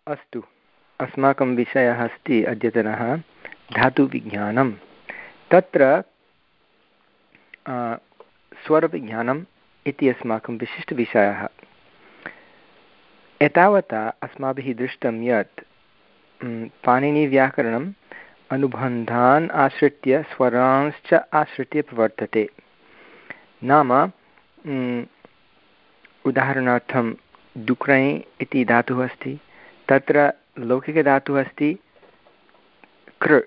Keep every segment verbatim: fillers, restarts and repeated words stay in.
अस्तु, अस्माकं विषयः अस्ति अद्यतनः धातुविज्ञानं। तत्र स्वरविज्ञानम् इति अस्माकं विशिष्टविषयः। एतावता अस्माभिः दृष्टं यत् पाणिनिव्याकरणम् अनुबन्धान् आश्रित्य स्वरांश्च आश्रित्य प्रवर्तते। नाम उदाहरणार्थं डुक्रै इति धातुः अस्ति, तत्र लौकिकधातुः अस्ति कृ,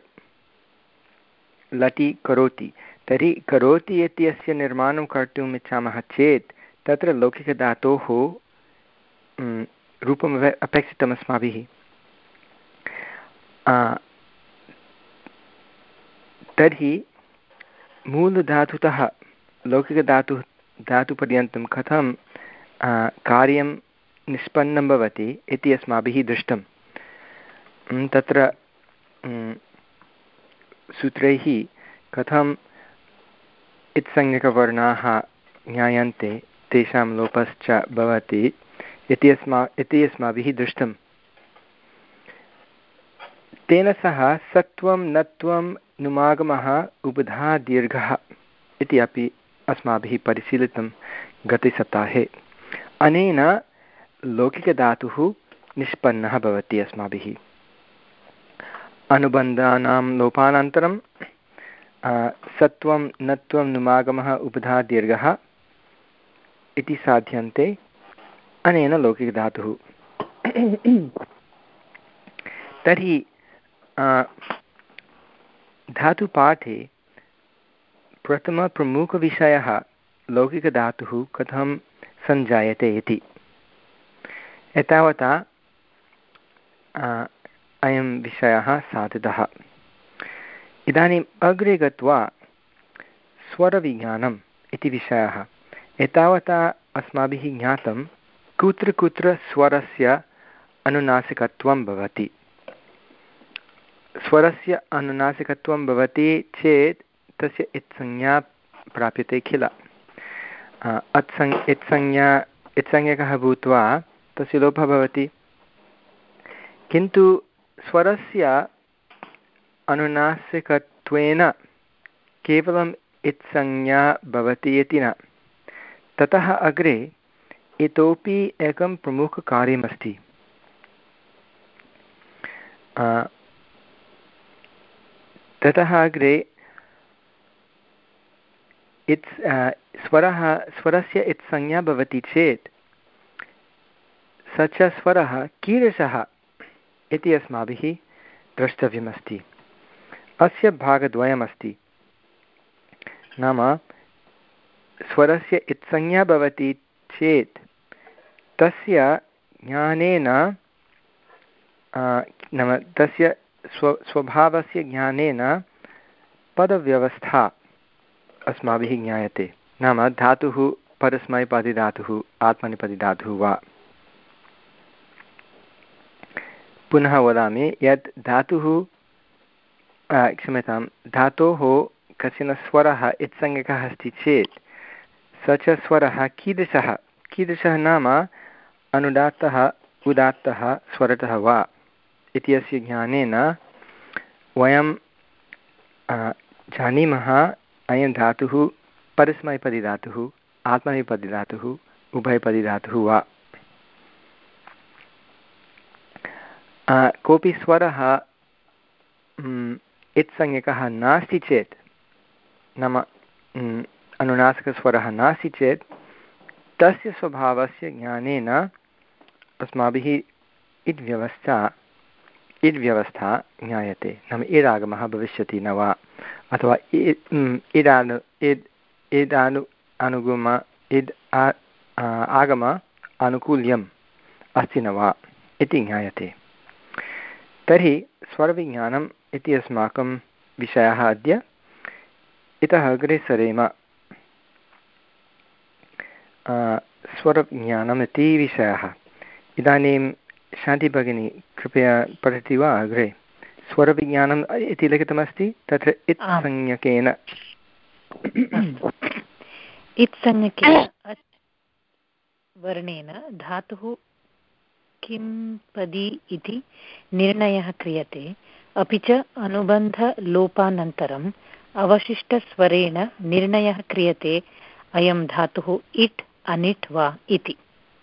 लटि करोति। तर्हि करोति इत्यस्य निर्माणं कर्तुम् इच्छामः चेत् तत्र लौकिकधातोः रूपम् अपेक्षितम् अस्माभिः। तर्हि मूलधातुतः लौकिकधातुः धातुपर्यन्तं कथं कार्यं निष्पन्नं भवति इति अस्माभिः दृष्टं। तत्र सूत्रैः कथम् इत्संज्ञकवर्णाः ज्ञायन्ते, तेषां लोपश्च भवति इति अस्मा इति अस्माभिः दृष्टं। तेन सह सत्वं नत्वं नुमागमः उबधा दीर्घः इति अपि अस्माभिः परिशीलितं गते सप्ताहे। अनेन लौकिकधातुः निष्पन्नः भवति अस्माभिः। अनुबन्धानां लोपानन्तरं सत्वं नत्वं नुमागमः उबधा दीर्घः इति साध्यन्ते अनेन लौकिकधातुः। तर्हि धातुपाठे प्रथमप्रमुखविषयः लौकिकधातुः कथं सञ्जायते इति। एतावता अयं विषयः साधितः। इदानीम् अग्रे गत्वा स्वरविज्ञानम् इति विषयः। एतावता अस्माभिः ज्ञातं कुत्र कुत्र स्वरस्य अनुनासिकत्वं भवति। स्वरस्य अनुनासिकत्वं भवति चेत् तस्य इत्संज्ञा प्राप्यते किल। अत्संज्ञा इत्संज्ञा इत्संज्ञकः भूत्वा तस्य लोपः भवति। किन्तु स्वरस्य अनुनासिकत्वेन केवलम् इत्संज्ञा भवति इति न। ततः अग्रे इतोपि एकं प्रमुखकार्यमस्ति। ततः अग्रे इत् स्वरः स्वरस्य इत्संज्ञा भवति चेत् स च स्वरः कीदृशः इति अस्माभिः द्रष्टव्यमस्ति। अस्य भागद्वयमस्ति। नाम स्वरस्य इत्संज्ञा भवति चेत् तस्य ज्ञानेन नाम तस्य स्व स्वभावस्य ज्ञानेन पदव्यवस्था अस्माभिः ज्ञायते। नाम धातुः परस्मैपदिधातुः आत्मनेपदिधातुः वा। पुनः वदामि यत् धातुः क्षम्यतां धातोः कश्चन स्वरः इत्संज्ञकः अस्ति चेत् स च स्वरः कीदृशः कीदृशः नाम अनुदात्तः उदात्तः स्वरतः वा इत्यस्य ज्ञानेन वयं जानीमः अयं धातुः परस्मैपदिधातुः आत्मनेपदिधातुः उभयपदिधातुः वा। कोऽपि स्वरः इत्संज्ञकः नास्ति चेत् नाम अनुनासिकस्वरः नास्ति चेत् तस्य स्वभावस्य ज्ञानेन अस्माभिः इड्व्यवस्था इड्व्यवस्था ज्ञायते। नाम इडागमः भविष्यति न वा, अथवा इडानु इड् इडानु अनुगम इड् आगम आनुकूल्यम् अस्ति न वा इति ज्ञायते। तर्हि स्वरविज्ञानम् इति अस्माकं विषयः अद्य। इतः अग्रे सरेम। स्वरविज्ञानम् इति विषयः। इदानीं शान्तिभगिनी कृपया पठति वा अग्रे। स्वरविज्ञानम् इति लिखितमस्ति, तत्र इत्संज्ञकेन इत्संज्ञकेन वर्णेन धातुः किं पदी इति निर्णयः क्रियते, अपि च अनुबन्धलोपानन्तरम् अवशिष्टस्वरेण निर्णयः क्रियते अयं धातुः इट् अनिट् वा इति।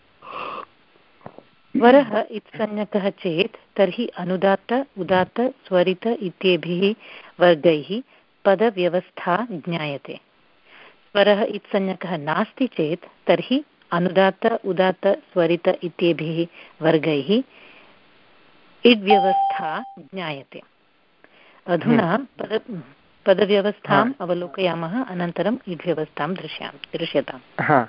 स्वरः इत्संज्ञकः चेत् तर्हि अनुदात्त उदात्त स्वरित इत्येभिः वर्गैः पदव्यवस्था ज्ञायते। स्वरः इत्संज्ञकः नास्ति चेत् तर्हि अनुदात्त उदात्त स्वरित इत्येभिः वर्गैः इड्व्यवस्था ज्ञायते। अधुना पद पदव्यवस्थाम् अवलोकयामः, अनन्तरम् इड्व्यवस्थां दृश्याम दृश्यताम्।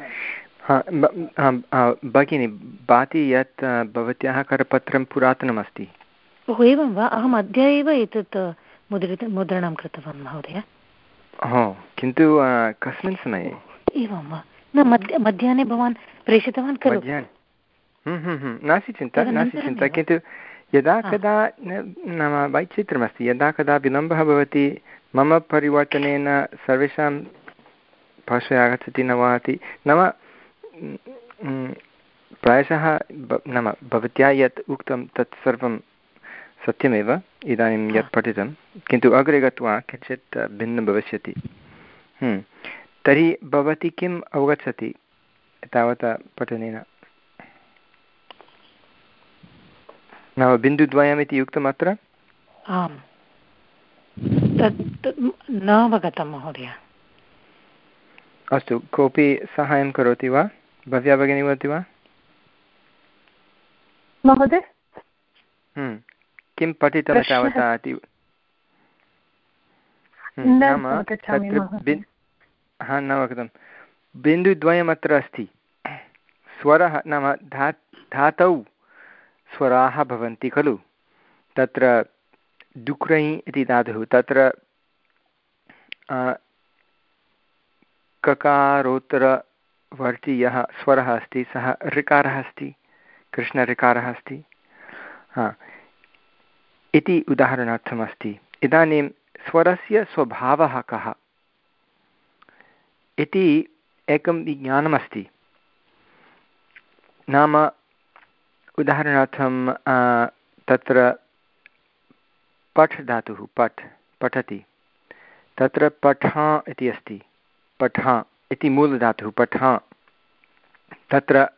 भगिनी भाति यत् भवत्याः करपत्रं पुरातनमस्ति। ओहो, एवं वा? अहम् अद्य एव एतत् मुद्रित मुद्रणं कृतवान् महोदय। हो, किन्तु कस्मिन् समये? एवं वा? न, मध्य मध्याह्ने भवान् प्रेषितवान् खलु? नास्ति चिन्ता, नास्ति चिन्ता, किन्तु यदा कदा नाम वैचित्र्यमस्ति, यदा कदा विलम्बः भवति, मम परिवर्तनेन सर्वेषां भाषया आगच्छति न वा इति, नाम प्रायशः नाम भवत्या यत् उक्तं तत् सर्वं सत्यमेव इदानीं यत् पठितं, किन्तु अग्रे गत्वा किञ्चित् भिन्नं भविष्यति। तर्हि भवती किम् अवगच्छति तावता पठनेन? नाम बिन्दुद्वयम् इति उक्तम् अत्र? आम्, तत् न अवगतं महोदय। अस्तु, कोऽपि साहाय्यं करोति वा? भव्या भगिनी वदति वा महोदय? किं पठितं तावता इति? नाम हा न अवगतं। बिन्दुद्वयम् अत्र अस्ति। स्वरः नाम धा धातौ स्वराः भवन्ति खलु। तत्र डुक्रै इति धातुः, तत्र ककारोत्तरवर्ति यः स्वरः अस्ति सः ऋकारः अस्ति, कृष्णऋकारः अस्ति। हा इति उदाहरणार्थमस्ति। इदानीं स्वरस्य स्वभावः कः इति एकं विज्ञानमस्ति। नाम उदाहरणार्थं तत्र पठ् धातुः, पठ् पठति, तत्र पठा इति अस्ति, पठा इति मूलधातुः पठा। तत्र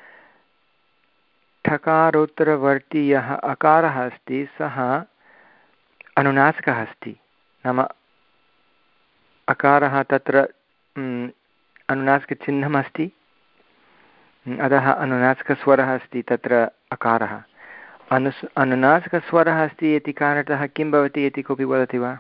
ठकारोत्तरवर्ति यः अकारः अस्ति सः अनुनासिकः अस्ति, नाम अकारः तत्र अनुनासिकचिह्नम् अस्ति, अतः अनुनासिकस्वरः अस्ति तत्र अकारः। अनुस् अनुनासिकस्वरः अस्ति इति कारणतः किं भवति इति कोऽपि वदति वा?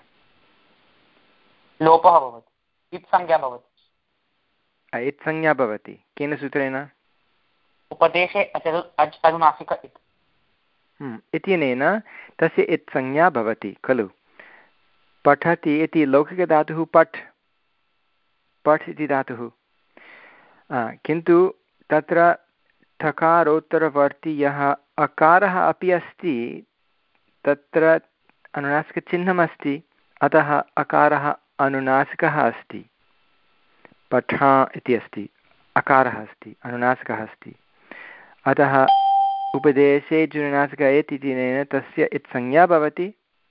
लोपः भवति, इत्संज्ञा भवति। इत्संज्ञा भवति केन सूत्रेण? उपदेशे अनुनासिक इत्यनेन तस्य इत्संज्ञा भवति खलु। पठति इति लौकिकधातुः पठ्, पठ् इति धातुः, किन्तु तत्र ठकारोत्तरवर्ति यः अकारः अपि अस्ति, तत्र अनुनासिकचिह्नम् अस्ति, अतः अकारः अनुनासिकः अस्ति। पठा इति अस्ति, अकारः अस्ति, अनुनासिकः अस्ति, अतः उपदेशे जुनुनासिक एत् इत्यनेन तस्य इत्संज्ञा भवति,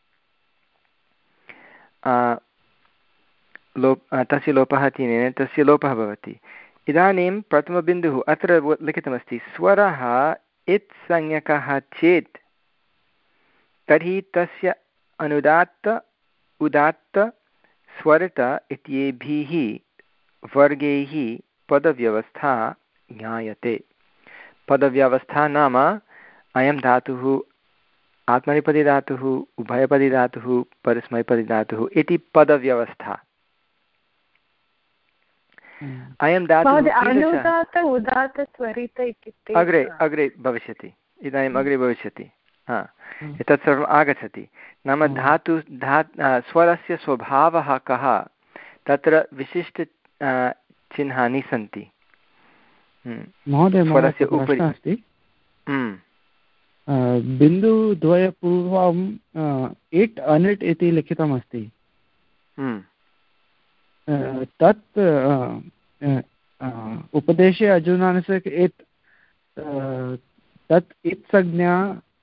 लोप तस्य लोपः इत्यनेन तस्य लोपः भवति। इदानीं प्रथमबिन्दुः अत्र लिखितमस्ति, स्वरः इत्संज्ञकः चेत् तर्हि तस्य अनुदात्त उदात्त स्वरित इत्येभिः वर्गैः पदव्यवस्था ज्ञायते। पदव्यवस्था नाम अयं धातुः आत्मनेपदी-धातुः, उभयपदी-धातुः, परस्मैपदी-धातुः इति पदव्यवस्था। अयं धातुः अग्रे अग्रे भविष्यति, इदानीम् अग्रे भविष्यति, हा एतत् सर्वम् आगच्छति। नाम धातु धा स्वरस्य स्वभावः कः, तत्र विशिष्ट चिह्नानि सन्ति। स्वरस्य उपरि अस्ति, बिन्दुद्वयपूर्वम् इट् अनिट् इति लिखितमस्ति, तत् उपदेशे अजुनासिक इत् तत् इत् संज्ञा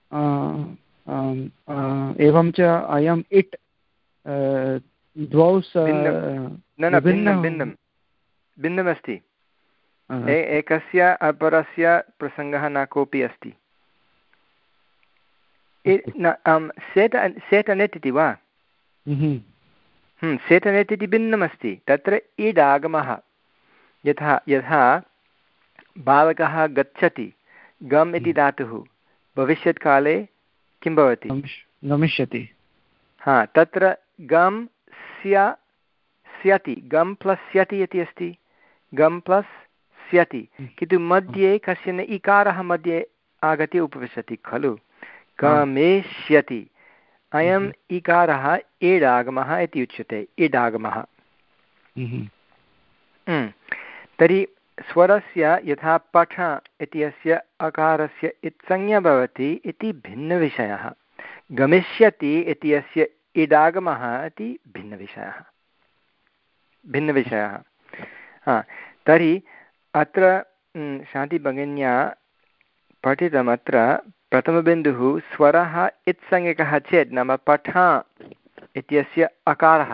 एवं च अयम् इट् द्वौ भिन्नं भिन्नं भिन्नमस्ति। एकस्य अपरस्य प्रसङ्गः न कोऽपि अस्ति। सेट् सेट् अनेट् इति वा? सेट् अनेट् इति भिन्नमस्ति। तत्र इड् आगमः यथा यथा बालकः गच्छति, गम् इति धातुः भविष्यत्काले किं भवति? गमिष्यति। हा, तत्र गम् स्य स्यति, गम् प्लस् स्यति इति अस्ति, गम् प्लस् स्यति, किन्तु मध्ये कश्चन इकारः मध्ये आगत्य उपविशति खलु, गमेष्यति। अयम् इकारः एडागमः इति उच्यते, इडागमः। तर्हि स्वरस्य यथा पठ इत्यस्य अकारस्य इत्संज्ञा भवति इति भिन्नविषयः, गमिष्यति इत्यस्य इडागमः इति भिन्नविषयः भिन्नविषयः हा, तर्हि अत्र शान्तिभगिन्या पठितमत्र प्रथमबिन्दुः स्वरः इत्संज्ञकः चेत् नाम पठ इत्यस्य अकारः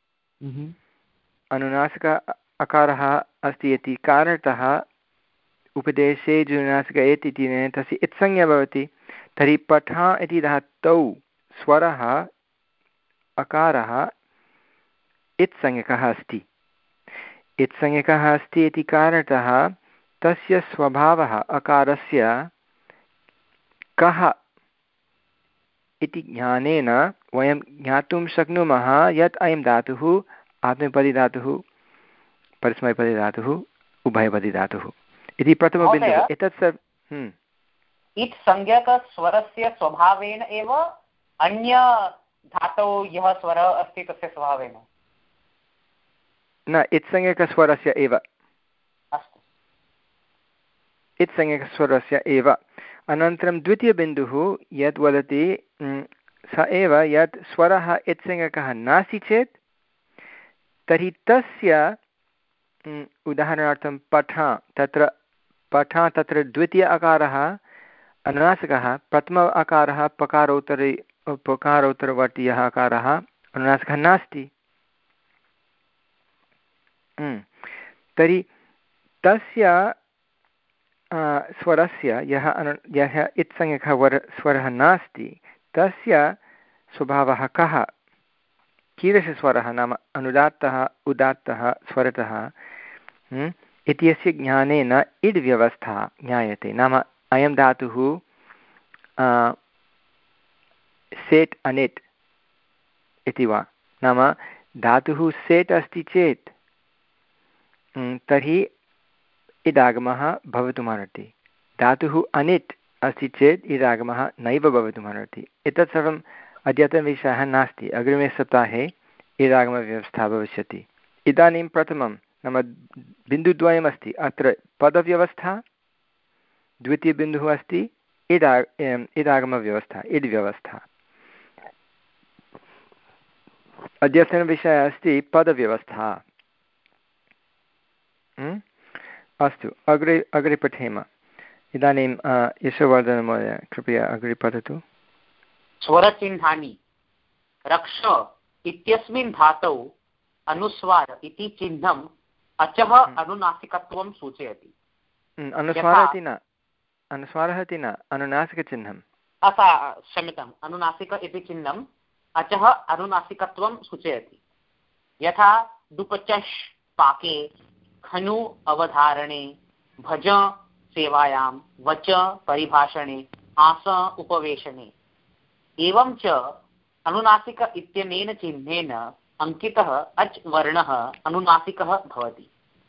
अनुनासिक अकारः अस्ति इति कारणतः उपदेशे जुनासिक एत् इति तस्य इत्संज्ञा भवति। तर्हि पठ इति धातौ स्वरः अकारः इत्संज्ञकः अस्ति। इत्संज्ञकः अस्ति इति कारणतः तस्य स्वभावः अकारस्य कः इति ज्ञानेन वयं ज्ञातुं शक्नुमः यत् अयं धातुः आत्मनेपदीधातुः, परस्मैपदीधातुः, उभयपदीधातुः इति प्रथमबिन्दुः। एतत् सर्वं इत् संज्ञकस्वरस्य स्वभावेन एव अन्य धातौ यः स्वरः अस्ति तस्य स्वभावेन न, इत्संज्ञकस्वरस्य एव। अस्तु, इत्संज्ञकस्वरस्य एव। अनन्तरं द्वितीयबिन्दुः यत् वदति स एव यत् स्वरः इत्संज्ञकः नास्ति चेत् तर्हि तस्य उदाहरणार्थं पठ, तत्र पठ तत्र द्वितीय अकारः अनुनासिकः, प्रथम अकारः पकारोत्तरे पकारोत्तरवर्तीयः अकारः अनुनासिकः नास्ति। तर्हि तस्य स्वरस्य यः अनु यः इत्संज्ञकः वर स्वरः नास्ति तस्य स्वभावः कः? कीदृशस्वरः नाम अनुदात्तः उदात्तः स्वरतः इत्यस्य ज्ञानेन इड् व्यवस्था ज्ञायते। नाम अयं धातुः सेट् अनेट् इति वा, नाम धातुः सेट् अस्ति चेत् तर्हि इडागमः भवितुमर्हति, धातुः अनिट् अस्ति चेत् इडागमः नैव भवितुमर्हति। एतत् सर्वम् अद्यतनविषयः नास्ति, अग्रिमे सप्ताहे इडागमव्यवस्था भविष्यति। इदानीं प्रथमं नाम बिन्दुद्वयमस्ति, अत्र पदव्यवस्था, द्वितीयबिन्दुः अस्ति इडा इडागमव्यवस्था, इड् व्यवस्था। अद्यतनविषयः अस्ति पदव्यवस्था। अस्तु, अग्रे अग्रे पठेम। इदानीं यशोवर्धनमहोदय कृपया अग्रे पठतु। स्वरचिह्नानि रक्ष इत्यस्मिन् धातौ अनुस्वार इति चिह्नम् अचः अनुनासिकत्वं सूचयति। अनुस्वारः इति न, अनुस्वारः इति न, अनुनासिकचिह्नम्। असा क्षम्यताम्, अनुनासिक इति चिह्नम् अचः अनुनासिकत्वं सूचयति। यथा दुपचष् पाके, खनु अवधारणे, भज सेवायां, वच परिभाषणे, आस उपवेशने। एवं च अनुनासिक इत्यनेन चिह्नेन अंकितः अच् वर्णः अनुनासिकः भवति।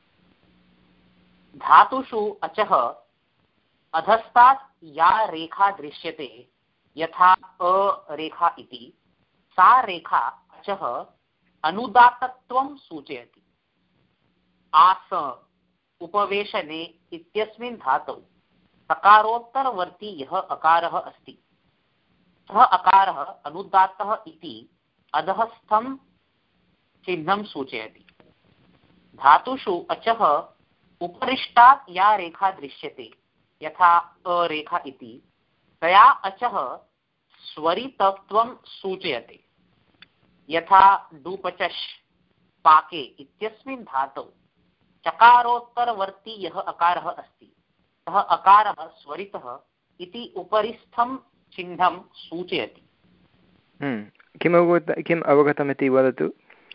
धातुषु अचः अधस्तात् या रेखा दृश्यते यथा अ रेखा इति, सा रेखा अचः अनुदात्तत्वं सूचयति। आस उपवेशने इत्यस्मिन् धातौ सकारोत्तरवर्ती यः अकारः अस्ति सः अकारः अनुदात्तः इति अधःस्थं चिह्नं सूचयति। धातुषु अचः उपरिष्टात् या रेखा दृश्यते यथा अरेखा इति तया अचः स्वरितत्वं सूचयते। यथा डुपचश् पाके इत्यस्मिन् धातौ चकारोत्तरवर्ती यः अकारः अस्ति सः अकारः स्वरितः इति उपरिस्थं चिह्नं सूचयति। किम् अवगत किम् अवगतमिति वदतु।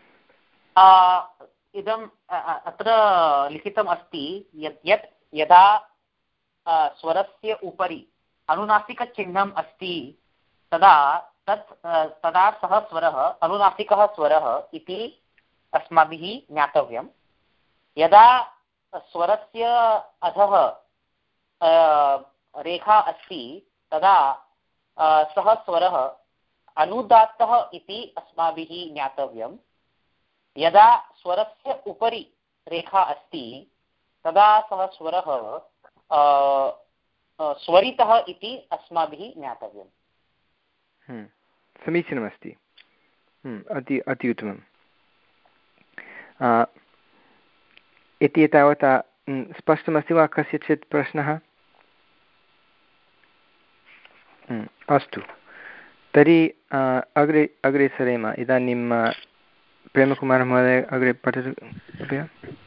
इदम् अत्र लिखितम् अस्ति यत् यत् यदा स्वरस्य उपरि अनुनासिकचिह्नम् अस्ति तदा तत् तदा सः स्वरः अनुनासिकः स्वरः इति अस्माभिः ज्ञातव्यं। यदा स्वरस्य अधः रेखा अस्ति तदा सः स्वरः अनुदात्तः इति अस्माभिः ज्ञातव्यं। यदा स्वरस्य उपरि रेखा अस्ति तदा सः स्वरः स्वरितः इति अस्माभिः ज्ञातव्यम्। समीचीनमस्ति, अति अति उत्तमम्। इति तावता स्पष्टमस्ति वा कस्यचित् प्रश्नः? अस्तु, तर्हि अग्रे अग्रे सरेम। इदानीं प्रेमकुमारः महोदय अग्रे पठतु कृपया।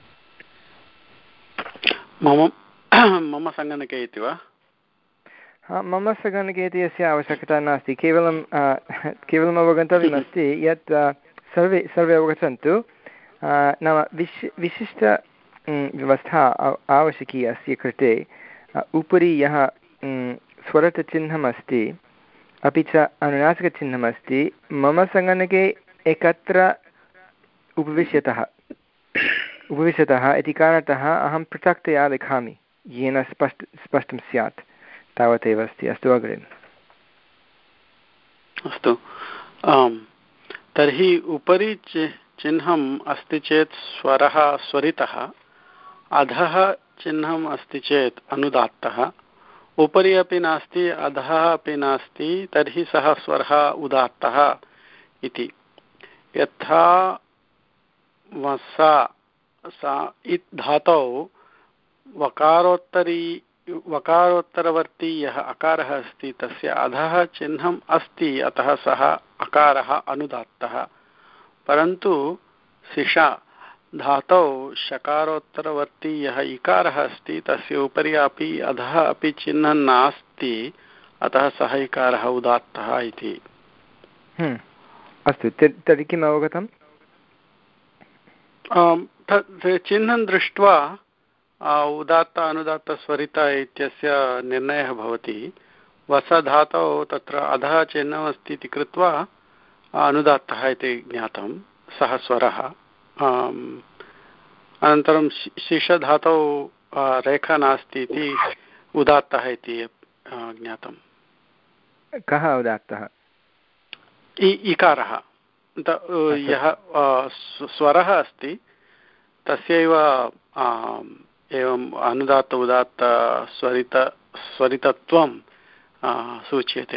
मम मम सङ्गणके इति वा? हा, मम सङ्गणके इति अस्य आवश्यकता नास्ति। केवलं केवलम् अवगन्तव्यमस्ति यत् सर्वे सर्वे अवगच्छन्तु, नाम विशि विशिष्ट व्यवस्था आवश्यकी अस्य कृते। उपरि यः स्वरतचिह्नम् अस्ति अपि च अनुनासिकचिह्नम् अस्ति, मम सङ्गणके एकत्र उपविश्यतः उपविश्यतः इति कारणतः अहं पृथक्तया लिखामि, येन स्पष्ट स्पष्टं स्यात्। तावदेव अस्ति। अस्तु, अग्रे। अस्तु, तर्हि उपरि चिह्नम् अस्ति चेत् स्वरः स्वरितः, अधः चिह्नम् अस्ति चेत् अनुदात्तः, उपरि अपि नास्ति अधः अपि नास्ति तर्हि सः स्वरः उदात्तः इति। यथा वसा सा इत् धातौ वकारोत्तरी वकारोत्तरवर्ती यः अकारः अस्ति तस्य अधः चिह्नम् अस्ति, अतः सः अकारः अनुदात्तः। परन्तु सिषा धातौ शकारोत्तरवर्ती यः इकारः अस्ति तस्य उपरि अपि अधः अपि चिह्नं नास्ति, अतः सः इकारः उदात्तः इति। अस्तु, तर्हि किम् अवगतम्? चिह्नं दृष्ट्वा उदात्त अनुदात्त स्वरित इत्यस्य निर्णयः भवति। वसधातौ तत्र अधः चिह्नम् अस्ति इति कृत्वा अनुदात्तः इति ज्ञातं सः स्वरः। अनन्तरं शिषधातौ रेखा नास्ति इति उदात्तः इति ज्ञातं। कः उदात्तः? इकारः, यः स्वरः अस्ति तस्यैव एवम् अनुदात्त उदात्त स्वरित स्वरितत्वं सूच्यते।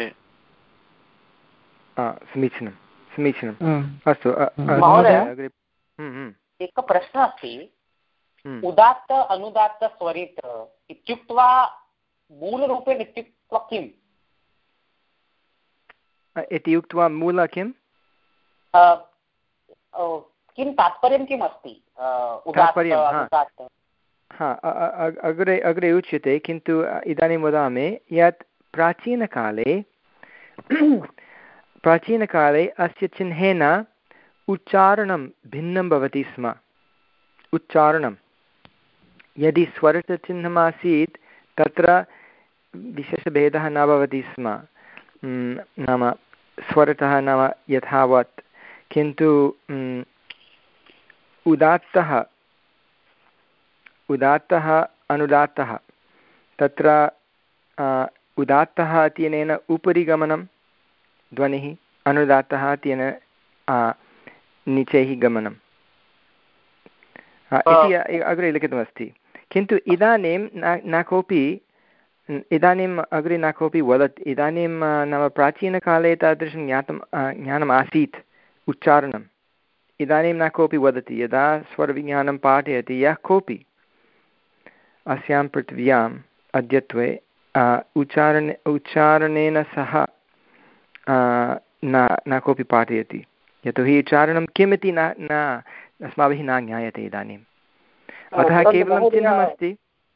समीचीनं समीचीनम्। अस्तु महोदय, एकः प्रश्नः अस्ति। उदात्त अनुदात्त स्वरित इत्युक्त्वा मूलरूपेण इत्युक्त्वा किम् इति उक्त्वा मूल किं किं तात्पर्यं किम् अस्ति? हा, अग्रे अग्रे उच्यते, किन्तु इदानीं वदामि यत् प्राचीनकाले प्राचीनकाले अस्य चिह्नेन उच्चारणं भिन्नं भवति स्म। उच्चारणं यदि स्वरचिह्नमासीत् तत्र विशेषभेदः न भवति स्म, नाम स्वरतः नाम यथावत्। किन्तु उदात्तः उदात्तः अनुदात्तः तत्र उदात्तः इत्यनेन उपरि गमनं ध्वनिः, अनुदात्तः इत्यनेन नीचैः गमनम् इति अग्रे लिखितमस्ति। किन्तु इदानीं न न कोऽपि इदानीम् अग्रे न कोऽपि वदति। इदानीं नाम प्राचीनकाले तादृशं ज्ञातं ज्ञानम् आसीत् उच्चारणम्। इदानीं न कोऽपि वदति। यदा स्वरविज्ञानं पाठयति यः कोऽपि अस्यां पृथिव्याम् अद्यत्वे उच्चारणे उच्चारणेन सह न न कोऽपि पाठयति, यतोहि उच्चारणं किमिति न न अस्माभिः न ज्ञायते इदानीम्, अतः केवलं चिह्नमस्ति।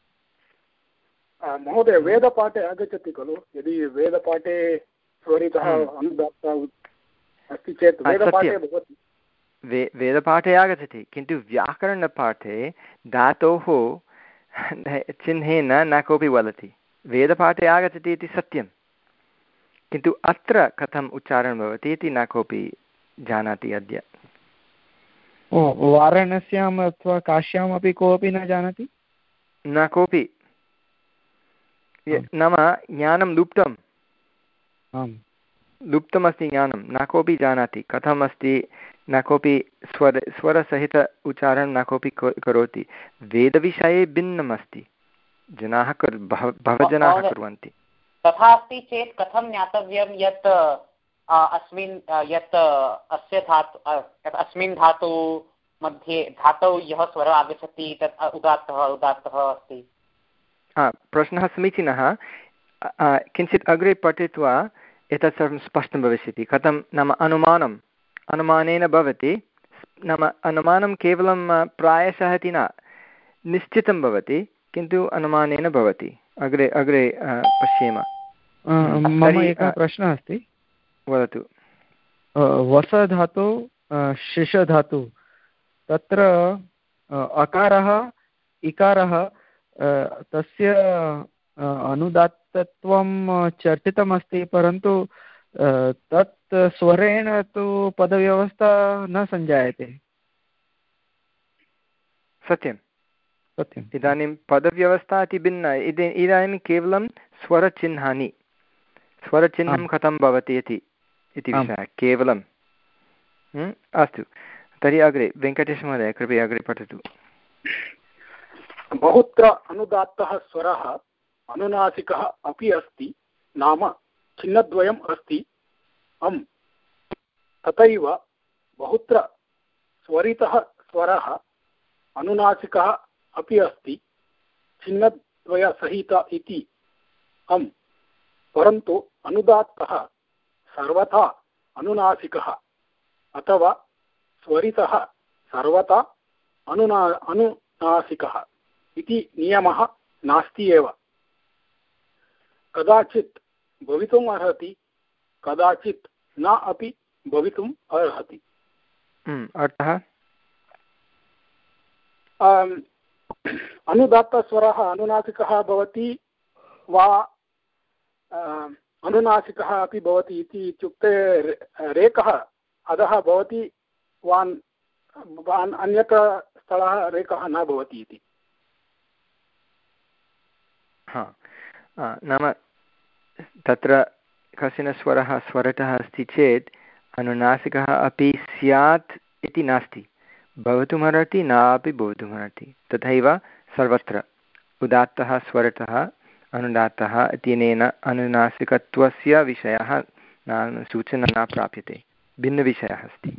महोदय, वेदपाठे आगच्छति खलु, यदि वेदपाठे स्वरितः अनुदात्तः अस्ति चेत् वेदपाठे भवति। वे वेदपाठे आगच्छति, किन्तु व्याकरणपाठे धातोः चिह्नेन न कोऽपि वदति। वेदपाठे आगच्छति इति सत्यं, किन्तु अत्र कथम् उच्चारणं भवति इति न कोऽपि जानाति अद्य। ओ, वाराणस्याम् अथवा काश्यामपि कोऽपि न जानाति? न कोऽपि, नाम ज्ञानं लुप्तं, लुप्तमस्ति ज्ञानं, न कोऽपि जानाति कथम् अस्ति, न कोऽपि स्वर स्वरसहित उच्चारणं न कोऽपि करोति। वेदविषये भिन्नम् अस्ति, जनाः कुर् बहवजनाः कुर्वन्ति। तथा अस्ति चेत् कथं ज्ञातव्यं यत् अस्मिन् यत् अस्य धातु अस्मिन् धातु मध्ये धातौ यः स्वरः आगच्छति तत् उदात्तः उदात्तः अस्ति? हा, प्रश्नः समीचीनः। किञ्चित् अग्रे पठित्वा एतत् सर्वं स्पष्टं भविष्यति। कथं नाम अनुमानम् अनुमानेन भवति, नाम अनुमानं केवलं प्रायशः इति न, निश्चितं भवति, किन्तु अनुमानेन भवति। अग्रे अग्रे पश्येम। मम एकः प्रश्नः अस्ति। वदतु। वसधातौ शिशधातु, तत्र अकारः इकारः तस्य अनुदात्तत्वं चर्चितमस्ति, परन्तु तत् स्वरेण तु पदव्यवस्था न सञ्जायते। सत्यं सत्यम्। इदानीं पदव्यवस्था इति भिन्ना, इदानीं केवलं स्वरचिह्नानि, स्वरचिह्नं कथं भवति इति इति विषयः केवलं। अस्तु, तर्हि अग्रे वेङ्कटेशमहोदय कृपया अग्रे पठतु। बहुत्र अनुदात्तः स्वरः अनुनासिकः अपि अस्ति, नाम चिह्नद्वयम् अस्ति अम्। तथैव बहुत्र स्वरितः स्वरः अनुनासिकः अपि अस्ति, चिह्नद्वयसहित इति अम्। परन्तु अनुदात्तः सर्वथा अनुनासिकः अथवा स्वरितः सर्वथा अनुना अनुनासिकः इति नियमः नास्ति एव। कदाचित् भवितुम् अर्हति, कदाचित् न अपि भवितुम् अर्हति। अर्थः अनुदात्तस्वरः अनुनासिकः भवति वा अनुनासिकः अपि भवति इति इत्युक्ते रेखः अधः भवति वा अन्यत्र स्थलः रेखः न भवति इति। हा, नाम तत्र कश्चन स्वरः स्वरतः अस्ति चेत् अनुनासिकः अपि स्यात् इति नास्ति, भवितुमर्हति नापि भवितुमर्हति। तथैव सर्वत्र उदात्तः स्वरतः अनुदात्तः इत्यनेन अनुनासिकत्वस्य विषयः न सूचना न प्राप्यते, भिन्नविषयः अस्ति।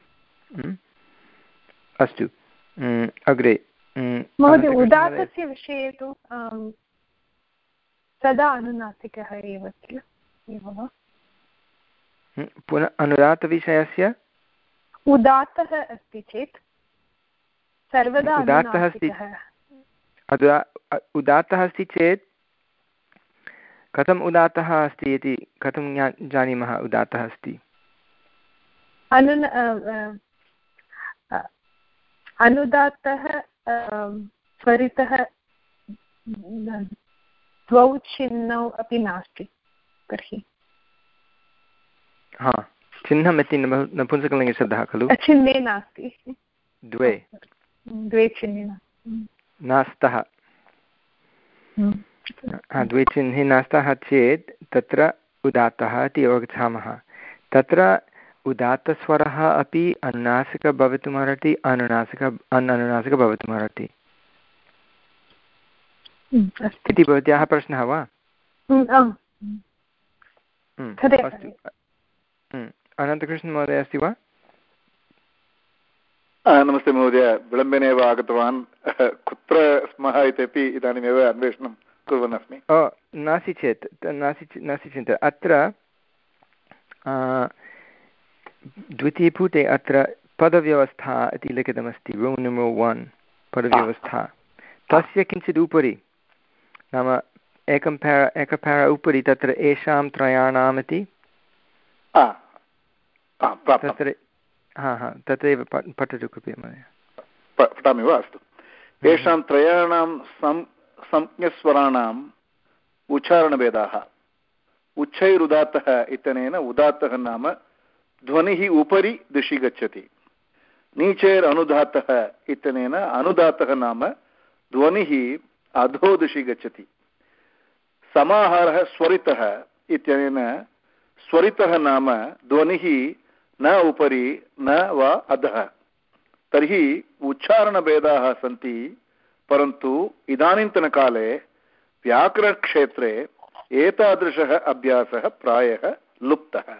अस्तु, अग्रे महोदय, उदात्तस्य विषये तु सदा अनुनासिकः एव किल, एवं वा? पुनः अनुदात्तविषयस्य उदात्तः अस्ति चेत् सर्वदा उदात्तः अस्ति उदात्तः अस्ति चेत् कथम् उदात्तः अस्ति इति कथं जानीमः? उदात्तः अस्ति अनु अनुदात्तः स्वरितः द्वौ चिह्नौ अपि नास्ति तर्हि। हा, चिह्नम् इति नपुंसकलिङ्गे शब्दः खलु? चिह्ने नास्ति, द्वे द्वे चिह्ने नास्तः। द्वे चिह्ने नास्तः चेत् तत्र उदात्तः इति अवगच्छामः। तत्र उदात्तस्वरः अपि अनुनासिकः भवितुमर्हति, अनुनासिकः अननुनासिकः भवितुमर्हति इति भवत्याः प्रश्नः वा? अस्तु, अनन्तकृष्णमहोदय अस्ति वा? नमस्ते महोदय, विलम्बेन एव आगतवान्। कुत्र स्मः इत्यपि इदानीमेव अन्वेषणं कुर्वन् अस्मि। नास्ति चेत् नास्ति नास्ति चेत् अत्र द्वितीयपुटे अत्र पदव्यवस्था इति लिखितमस्ति रो नम्बर् वन् पदव्यवस्था तस्य किञ्चित् उपरि नाम एकं पेरा एकं पेरा उपरि तत्र येषां त्रयाणाम् इति तत्र हा हा तत्रैव पठतु कृपया महोदय। पठामि वा? अस्तु। येषां त्रयाणां सं संज्ञस्वराणाम् उच्चारणभेदाः उच्चैरुदात्तः इत्यनेन उदात्तः नाम ध्वनिः उपरि दिशि गच्छति। नीचैरनुदात्तः इत्यनेन अनुदात्तः नाम ध्वनिः अधो दिशि गच्छति। समाहारः स्वरितः इत्यनेन स्वरितः नाम ध्वनिः न उपरि न वा अधः। तर्हि उच्चारणभेदाः सन्ति, परन्तु इदानीन्तनकाले व्याकरणक्षेत्रे एतादृशः अभ्यासः प्रायः लुप्तः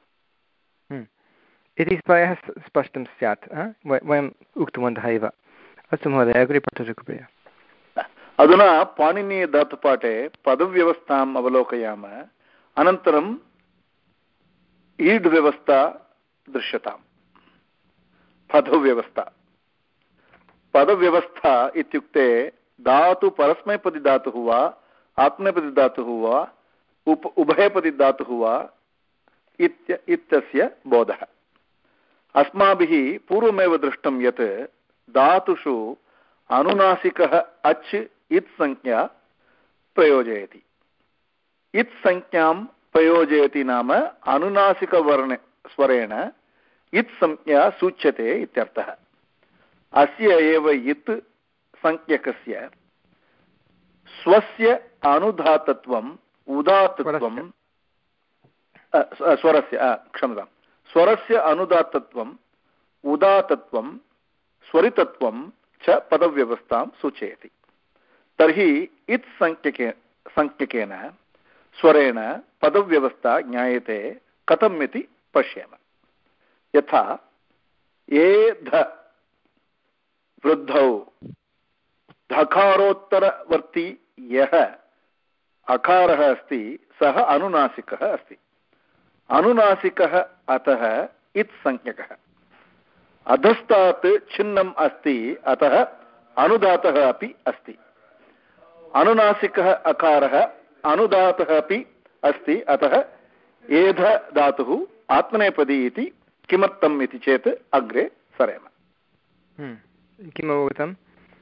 इति प्रायः स्पष्टं स्यात्। वयम् उक्तवन्तः एव। अस्तु महोदय, अग्रे पठतु कृपया। अधुना पाणिनीयधातुपाठे पदव्यवस्थाम् अवलोकयामः। अनन्तरम् ईड् व्यवस्था दृश्यताम्। पदव्यवस्था पदव्यवस्था इत्युक्ते धातु परस्मैपदिधातुः वा आत्मनेपदिधातुः वा उप उभयपदिधातुः वा इत्य इत्यस्य बोधः। अस्माभिः पूर्वमेव दृष्टं यत् धातुषु अनुनासिकः अच् इत् संज्ञा प्रयोजयति। इत् संज्ञां प्रयोजयति नाम अनुनासिकवर्णे स्वरेण इत् संज्ञा सूच्यते इत्यर्थः। अस्य एव इत् संज्ञकस्य स्वस्य अनुदातत्वम् उदात्तत्वं स्वरस्य क्षम्यतां स्वरस्य अनुदात्तत्वम् उदात्तत्वं स्वरितत्वं च पदव्यवस्थां सूचयति। तर्हि इत् संज्ञके संज्ञकेन स्वरेण पदव्यवस्था ज्ञायते कथम् इति पश्येम। यथा एध वृद्धौ धकारोत्तरवर्ती यः अकारः अस्ति सः अनुनासिकः अस्ति। अनुनासिकः अतः इत् संज्ञकः। अधस्तात् छिन्नम् अस्ति अतः अनुदातः अपि अस्ति। अनुनासिकः अकारः अनुदातः अपि अस्ति अतः एध धातुः आत्मनेपदी इति किमर्थम् इति चेत् अग्रे सरेम। किम् अवगतम्?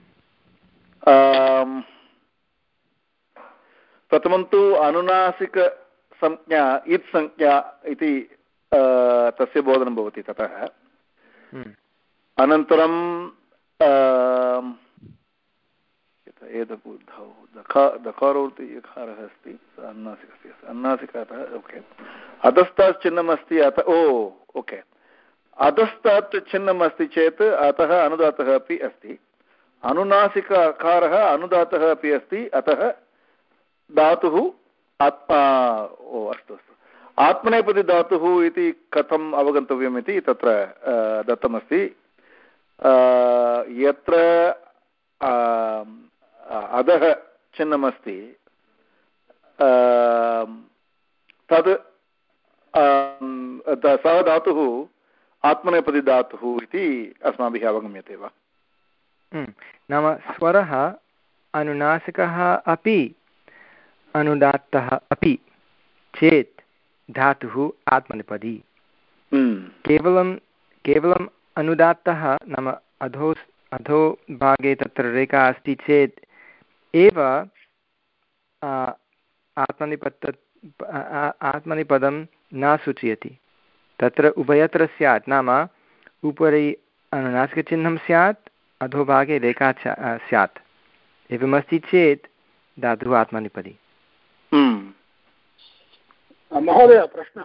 प्रथमं तु अनुनासिकसंज्ञा इत् संज्ञा इति तस्य बोधनं भवति। ततः अनन्तरं एतद्बुद्धौ दखा दकारोति यकारः अस्ति अनुनासिकस्य अनुनासिकतः ओके। अधस्तात् चिह्नम् अस्ति अतः ओ ओके अधस्तात् चिह्नम् अस्ति चेत् अतः अनुदातः अपि अस्ति। अनुनासिक अकारः अनुदातः अपि अस्ति अतः धातुः आत्मा ओ अस्तु अस्तु आत्मनेपदी धातुः इति कथम् अवगन्तव्यम् इति तत्र दत्तमस्ति। यत्र अधः चिह्नमस्ति तद् सः धातुः आत्मनेपदी धातुः इति अस्माभिः अवगम्यते वा? नाम स्वरः अनुनासिकः अपि अनुदात्तः अपि चेत् धातुः आत्मनेपदी। केवलं केवलम् अनुदात्तः नाम अधो अधो भागे तत्र रेखा अस्ति चेत् एव आत्मनेपद आत्मनेपदं न सूचयति। तत्र उभयत्र स्यात् नाम उपरि अनुनासिकचिह्नं स्यात् अधोभागे रेखा स्यात्। एवमस्ति चेत् धातुः आत्मनेपदी। महोदय प्रश्नः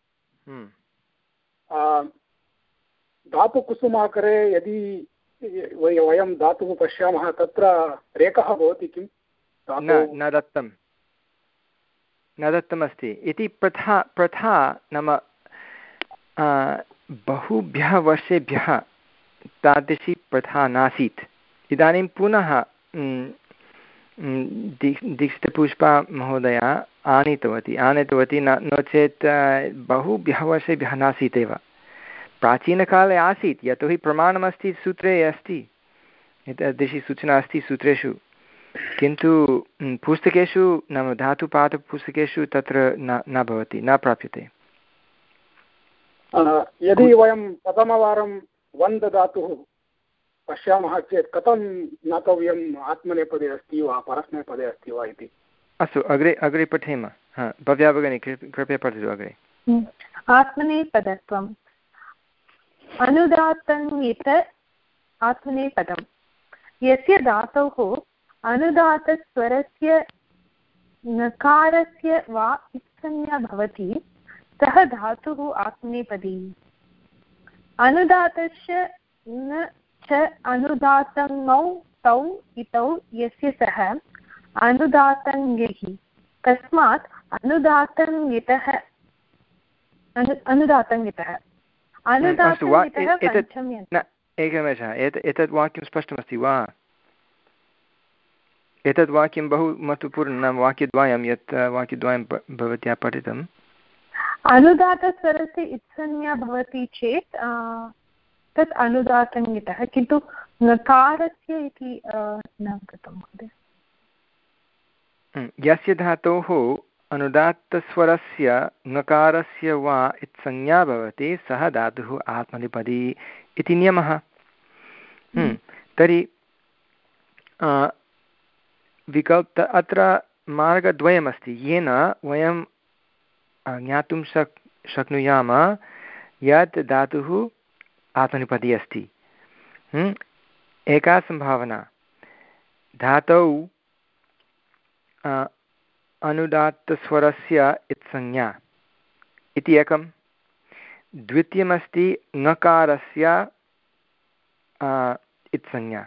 धातुकुसुमाकरे यदि वयं धातुः पश्यामः तत्र रेखः भवति किं? न न दत्तं न दत्तमस्ति इति प्रथा प्रथा नाम बहुभ्यः वर्षेभ्यः तादृशी प्रथा नासीत्। इदानीं पुनः दीक्षितपुष्पा महोदया आनीतवती आनीतवती न नो चेत् बहुभ्यः वर्षेभ्यः नासीत् एव। प्राचीनकाले आसीत्, यतोहि प्रमाणमस्ति, सूत्रे अस्ति, एतादृशी सूचना अस्ति सूत्रेषु, किन्तु पुस्तकेषु नाम धातुपाठपुस्तकेषु तत्र न न भवति, न प्राप्यते। यदि वयं प्रथमवारं वन्द् धातुः पश्यामः चेत् कथं ज्ञातव्यम्, आत्मनेपदे अस्ति वा परस्मैपदे अस्ति वा इति? अस्तु, अग्रे अग्रे पठेम। हा, भव्या भगिनी कृपया पठतु अग्रे। आत्मनेपदत्वम् अनुदात्तन्वित आत्मनेपदम् यस्य धातोः अनुदातस्वरस्य नकारस्य वा इत्संज्ञा भवति सः धातुः आत्मनेपदी। अनुदातस्य न च अनुदातङौ तौ इतौ यस्य सः अनुदातङ्गिः, तस्मात् अनुदातङ्गितः अनुदातङ्गितः अनुदातङ्गितः पञ्चम्यन्त। एकनिमेषः, एतत् वाक्यं स्पष्टमस्ति वा? एतद् वाक्यं बहु महत्वपूर्णं, नाम वाक्यद्वयं यत् वाक्यद्वयं भवत्या पठितम्। अनुदातस्वरस्य इत्संज्ञा भवति चेत् तत् अनुदातङ्गितः, किन्तु नकारस्य इति न कृतं महोदय। यस्य धातोः अनुदात्तस्वरस्य नकारस्य वा इत्संज्ञा भवति सः धातुः आत्मनेपदी इति नियमः। तर्हि विकल्प अत्र मार्गद्वयमस्ति येन वयं ज्ञातुं शक् शक्नुयाम यत् धातुः आत्मनेपदी अस्ति। एका सम्भावना, धातौ अनुदात्तस्वरस्य इत्संज्ञा इति एकं, द्वितीयमस्ति ङकारस्य इत्संज्ञा।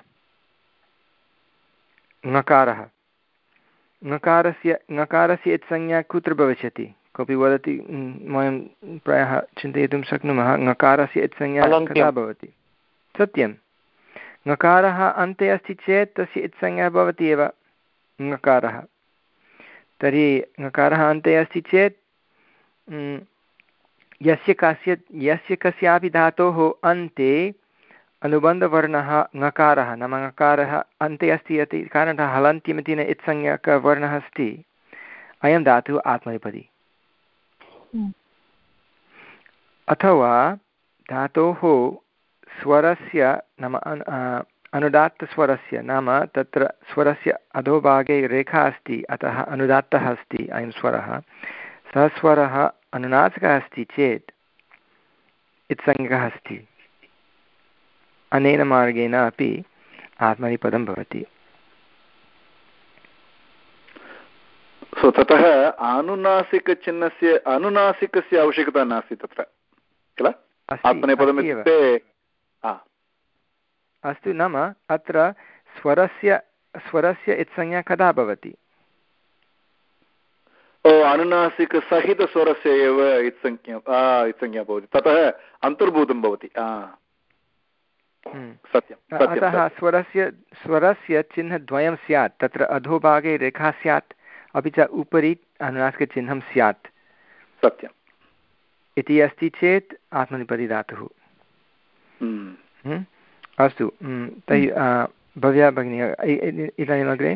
ङकारः ङकारस्य ङकारस्य इत्संज्ञा कुत्र भविष्यति? कोऽपि वदति? वयं प्रायः चिन्तयितुं शक्नुमः ङकारस्य इत्संज्ञा कदा भवति? सत्यं, ङकारः अन्ते अस्ति चेत् तस्य इत्संज्ञा भवति एव ङकारः। तर्हि ङकारः अन्ते अस्ति चेत् यस्य कस्य यस्य कस्यापि धातोः अन्ते अनुबन्धवर्णः ङकारः, नाम ङकारः अन्ते अस्ति इति कारणतः हलन्त्यमिति इत्संज्ञकवर्णः अस्ति, अयं धातुः आत्मनेपदी। अथवा धातोः स्वरस्य नाम अनुदात्तस्वरस्य, नाम तत्र स्वरस्य अधोभागे रेखा अस्ति, अतः अनुदात्तः अस्ति अयं स्वरः, सः स्वरः अनुनासिकः अस्ति चेत् इत्संज्ञकः अस्ति, अनेन मार्गेण अपि आत्मनेपदं भवति। सो ततः आनुनासिकचिह्नस्य अनुनासिकस्य आवश्यकता नास्ति तत्र किल? आत्मनेपदम् इत्युक्ते अस्तु, नाम अत्र स्वरस्य स्वरस्य इत्संज्ञा कदा भवति? ओ, अनुनासिकसहितस्वरस्य एव इत्संज्ञा इत्संज्ञा भवति, ततः अन्तर्भूतं भवति। सत्यम्। अतः स्वरस्य स्वरस्य चिह्नद्वयं स्यात्, तत्र अधोभागे रेखा स्यात्, अपि च उपरि अनुनासिकचिह्नं स्यात्। सत्यम् इति अस्ति चेत् आत्मनेपदी धातुः। अस्तु, तर्हि भव्या भगिनी इदानीम् अग्रे।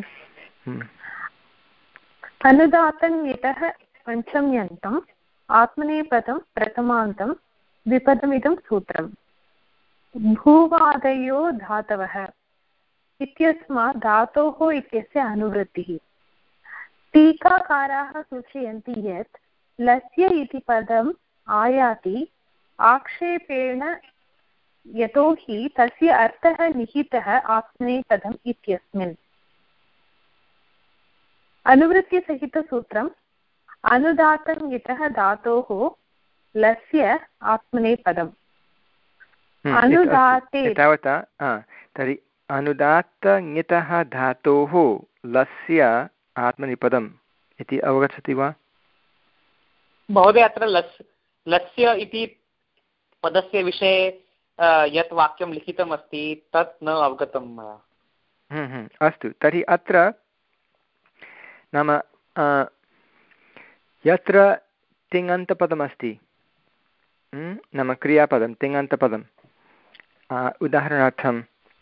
अनुदातङ्गितः पञ्चम्यन्तम् आत्मनेपदं प्रथमान्तं द्विपदमिदं सूत्रम्। भूवादयो धातवः इत्यस्मात् धातोः इत्यस्य अनुवृत्तिः। टीकाकाराः सूचयन्ति यत् लस्य इति पदम् आयाति आक्षेपेण, यतोहि तस्य अर्थः निहितः आत्मनेपदम् इत्यस्मिन्। अनुवृत्तिसहितसूत्रम् अनुदातङ्गितः धातोः लस्य आत्मनेपदम्। अनुदाते तावता तर्हि अनुदात्तङितः धातोः लस्य आत्मनेपदम् इति अवगच्छति वा महोदय? अत्र लस् लस्य इति पदस्य विषये यत् वाक्यं लिखितमस्ति तत् न अवगतं मया। अस्तु, तर्हि अत्र नाम यत्र तिङन्तपदमस्ति, नाम क्रियापदं तिङन्तपदं, उदाहरणार्थं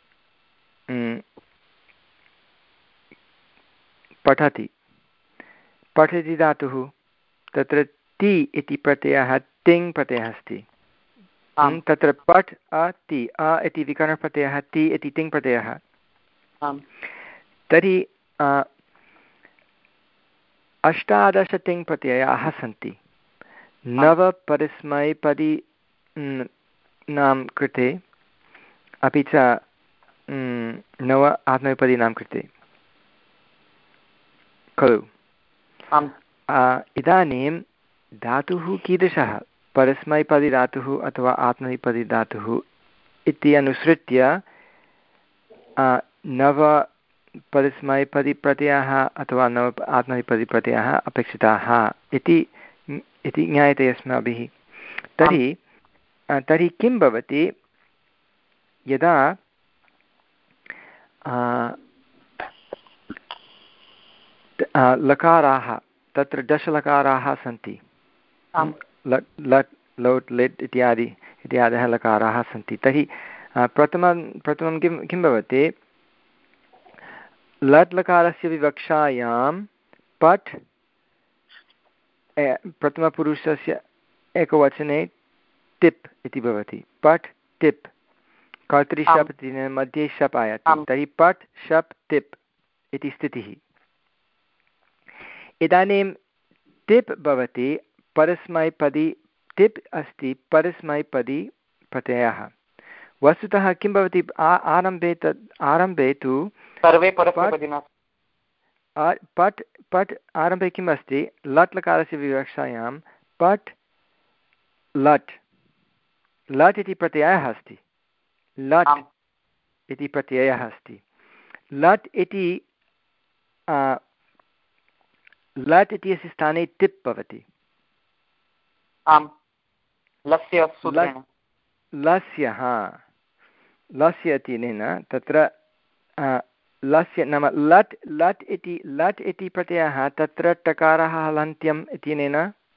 पठति, पठति धातुः, तत्र ति इति प्रत्ययः तिङ् प्रत्ययः अस्ति। तत्र पठ् अ ति, अ इति विकरणप्रत्ययः, ति इति तिङ् प्रत्ययः। तर्हि अष्टादश तिङ् प्रत्ययाः सन्ति नवपरिस्मैपदी नाम कृते, अपि च नव आत्मनेपदीनां कृते खलु। इदानीं धातुः कीदृशः, परस्मैपदीधातुः अथवा आत्मनेपदीधातुः इति अनुसृत्य नव परस्मैपदीप्रत्ययः अथवा नव आत्मनेपदीप्रत्ययः अपेक्षिताः इति इति ज्ञायते अस्माभिः। तर्हि तर्हि किं भवति, यदा लकाराः, तत्र दशलकाराः सन्ति, लट् लोट् लिट् इत्यादि इत्यादयः लकाराः सन्ति, तर्हि प्रथमं प्रथमं किं किं भवति, लट् लकारस्य विवक्षायां पठ् प्रथमपुरुषस्य एकवचने टिप् इति भवति, पठ् टिप्, कर्तृशप् इति मध्ये शप् आयाति, तर्हि पठ् शप् टिप् इति स्थितिः। इदानीं टिप् भवति परस्मैपदी, टिप् अस्ति परस्मैपदी प्रत्ययः। वस्तुतः किं भवति, आरम्भे तद् आरम्भे तु सर्वे पठ् पठ् आरम्भे किम् अस्ति, लट् लकारस्य विवक्षायां पठ् लट्, लट् इति प्रत्ययः अस्ति, लट् इति प्रत्ययः अस्ति, लट् इति लट् इत्यस्य स्थाने टिप् भवति। लस्य लस्य हा लस्य इत्यनेन तत्र लस्य नाम लट् लट् इति लट् इति प्रत्ययः, तत्र टकारः हलन्त्यम् इत्यनेन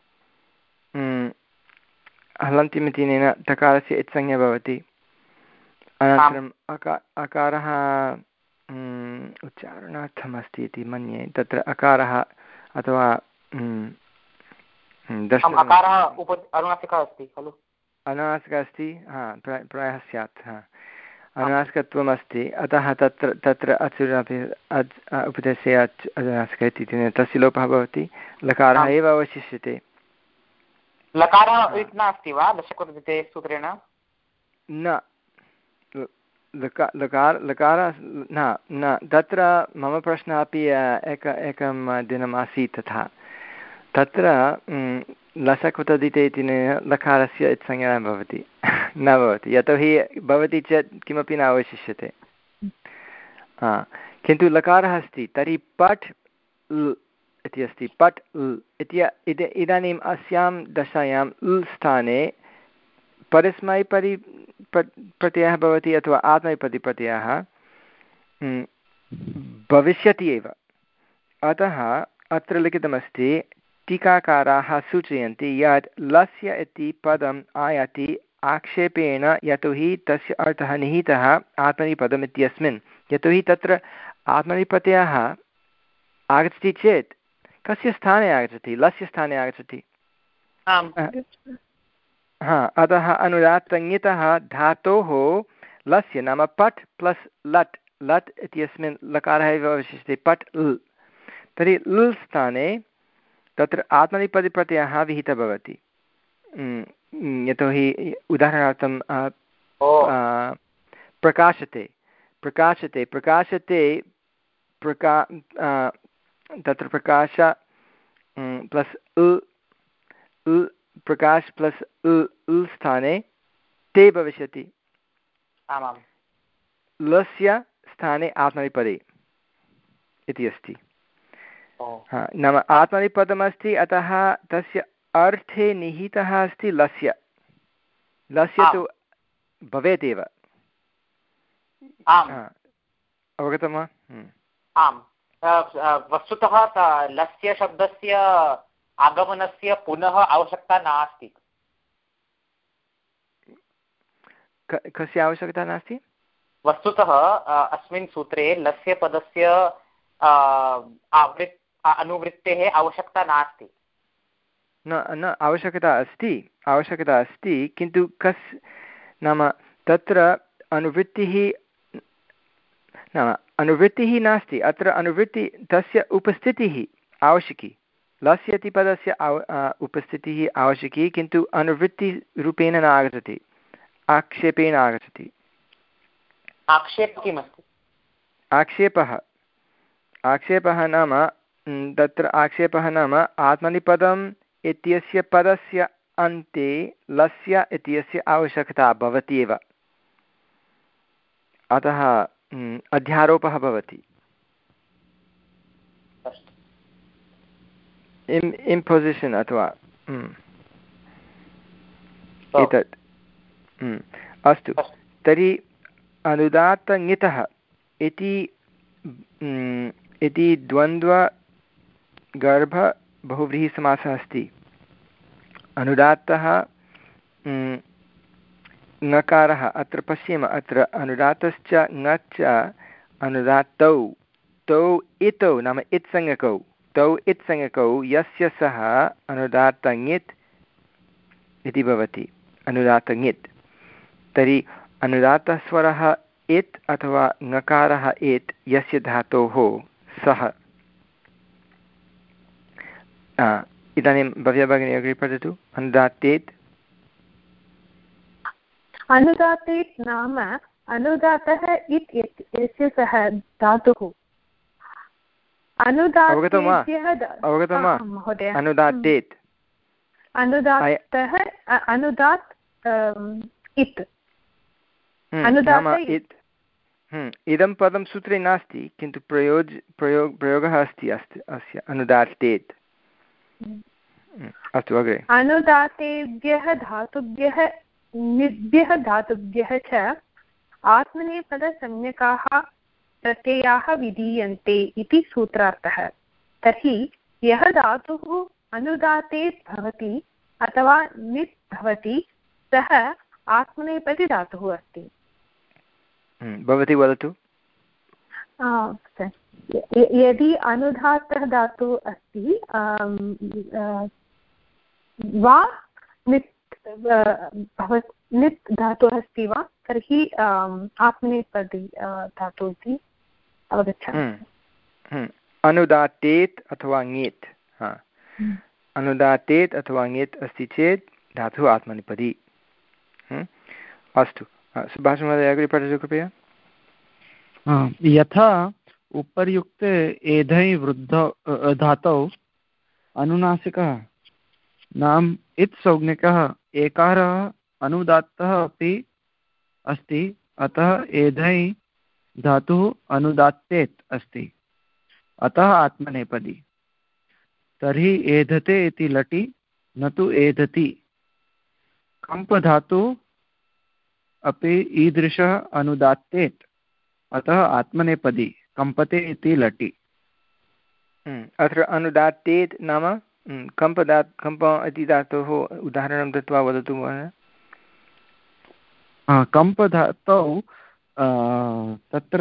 हलन्त्यम् इत्यनेन टकारस्य इत्संज्ञा भवति। अनन्तरम् अका अकारः उच्चारणार्थमस्ति इति मन्ये, तत्र अकारः अथवा अनुनासिकः अस्ति, हा प्रायः स्यात्, हा अनुनासिकत्वम् अस्ति, अतः तत्र तत्र अचुरपि उपदेशे अच् अनुनासिकः इति तस्य लोपः भवति, लकारः एव अवशिष्यते। लकारः नास्ति वा दशककृते सूत्रेण? न, लका लकार लकार न न तत्र मम प्रश्नः अपि एक एकं दिनम् आसीत् तथा, तत्र लसकुतदिते इति लकारस्य इत्संज्ञा भवति न भवति, यतोहि भवति चेत् किमपि न अवशिष्यते। किन्तु लकारः अस्ति, तर्हि पठ् ल् इति अस्ति, पठ् ल् इति इदानीम् अस्यां दशायां ल् स्थाने परस्मैपदी प्रत्ययः भवति अथवा आत्मनेपदीप्रत्ययः भविष्यति एव। अतः अत्र लिखितमस्ति, टीकाकाराः सूचयन्ति यत् लस्य इति पदम् आयाति आक्षेपेण, यतोहि तस्य अर्थः निहितः आत्मनेपदम् इत्यस्मिन्। यतोहि तत्र आत्मनेपदप्रत्ययः आगच्छति चेत् कस्य स्थाने आगच्छति, लस्य स्थाने आगच्छति। हा अतः अनुदात्तङितः धातोः लस्य नाम पठ् प्लस् लट्, लट् इत्यस्मिन् लकारः एव अवशिष्यते, पठ् ल्, तर्हि ल् स्थाने तत्र आत्मनेपदीप्रत्ययः विहितः भवति। यतोहि उदाहरणार्थं प्रकाशते प्रकाशते प्रकाशते प्रका तत्र प्रकाश प्लस् ल् ल् प्रकाश प्लस् ल् ल् स्थाने ते भविष्यति, लस्य स्थाने आत्मनेपदी इति अस्ति। नाम आत्मनेपदमस्ति, अतः तस्य अर्थे निहितः अस्ति लस्य, लस्य तु भवेत् एव। अवगतं वा? आम्, वस्तुतः लस्य शब्दस्य आगमनस्य पुनः आवश्यकता नास्ति। कस्य आवश्यकता नास्ति? वस्तुतः अस्मिन् सूत्रे लस्य पदस्य अनुवृत्तेः आवश्यकता नास्ति। न न आवश्यकता अस्ति, आवश्यकता अस्ति, किन्तु कस् नाम तत्र अनुवृत्तिः नाम अनुवृत्तिः नास्ति, अत्र अनुवृत्ति तस्य उपस्थितिः आवश्यकी, लस्य इति पदस्य आव उपस्थितिः आवश्यकी, किन्तु अनुवृत्तिरूपेण न आगच्छति, आक्षेपेण आगच्छति। आक्षेपः किमस्ति? आक्षेपः आक्षेपः नाम तत्र आक्षेपः नाम आत्मनेपदम् इत्यस्य पदस्य अन्ते लस्य इत्यस्य आवश्यकता भवति एव, अतः अध्यारोपः भवति। इम् इम्पोसिशन् अथवा एतत् अस्तु। तर्हि अनुदात्तङितः इति इति द्वन्द्वगर्भ बहुव्रीहिसमासः अस्ति। अनुदात्तः ङकारः, अत्र पश्येम, अत्र अनुदात्तश्च ङश्च अनुदात्तौ तौ इतौ नाम इत्संज्ञकौ तौ इत्संज्ञकौ यस्य सः अनुदात्तङित् इति भवति, अनुदात्तङित्। तर्हि अनुदात्तस्वरः इत् अथवा ङकारः इत् यस्य धातोः सः। इदानीं भव्या भगिनी अग्रे पठतु। अनुदात्तेत् अनुदात्तेत् नाम अनुदातः इत् यस्य सः धातुः। अवगतं वा? अवगतं वा? अनुदात्तेत् अनुदात्तः अनुदात् इत् इत् इदं पदं सूत्रे नास्ति, किन्तु प्रयोज् प्रयोग प्रयोगः अस्ति अस्ति अस्य अनुदात्तेत्। अस्तु अग्रे। अनुदातेभ्यः धातुभ्यः निभ्यः धातुभ्यः च आत्मनेपदसंज्ञकाः प्रत्ययाः विधीयन्ते इति सूत्रार्थः। तर्हि यः धातुः अनुदातेत् भवति अथवा नित् भवति सः आत्मनेपदी धातुः अस्ति। भवती वदतु। यदि अनुदात्तः धातुः अस्ति वा नित् नित् धातुः अस्ति वा तर्हि आत्मनेपदी धातुः इति अवगच्छामि। अनुदात्तेत् अथवा ङेत्, अनुदात्तेत् अथवा ङेत् अस्ति चेत् धातुः आत्मनेपदी। अस्तु, सुभाषमहोदय अग्रे पठतु कृपया। यथा उपर्युक्ते एधै वृद्धौ धातौ अनुनासिकः नाम इत्संज्ञकः एकारः अनुदात्तः अपि अस्ति, अतः एधै धातुः अनुदात्तेत् अस्ति, अतः आत्मनेपदी। तर्हि एधते इति लटि न तु एधति। कम्पधातुः अपि ईदृशः अनुदात्तेत्, अतः आत्मनेपदी कम्पते इति लटि। अत्र अनुदात्तेत् नाम कम्पदा कम्प इति धातोः उदाहरणं दत्वा वदतु महोदय। कम्पधातौ तत्र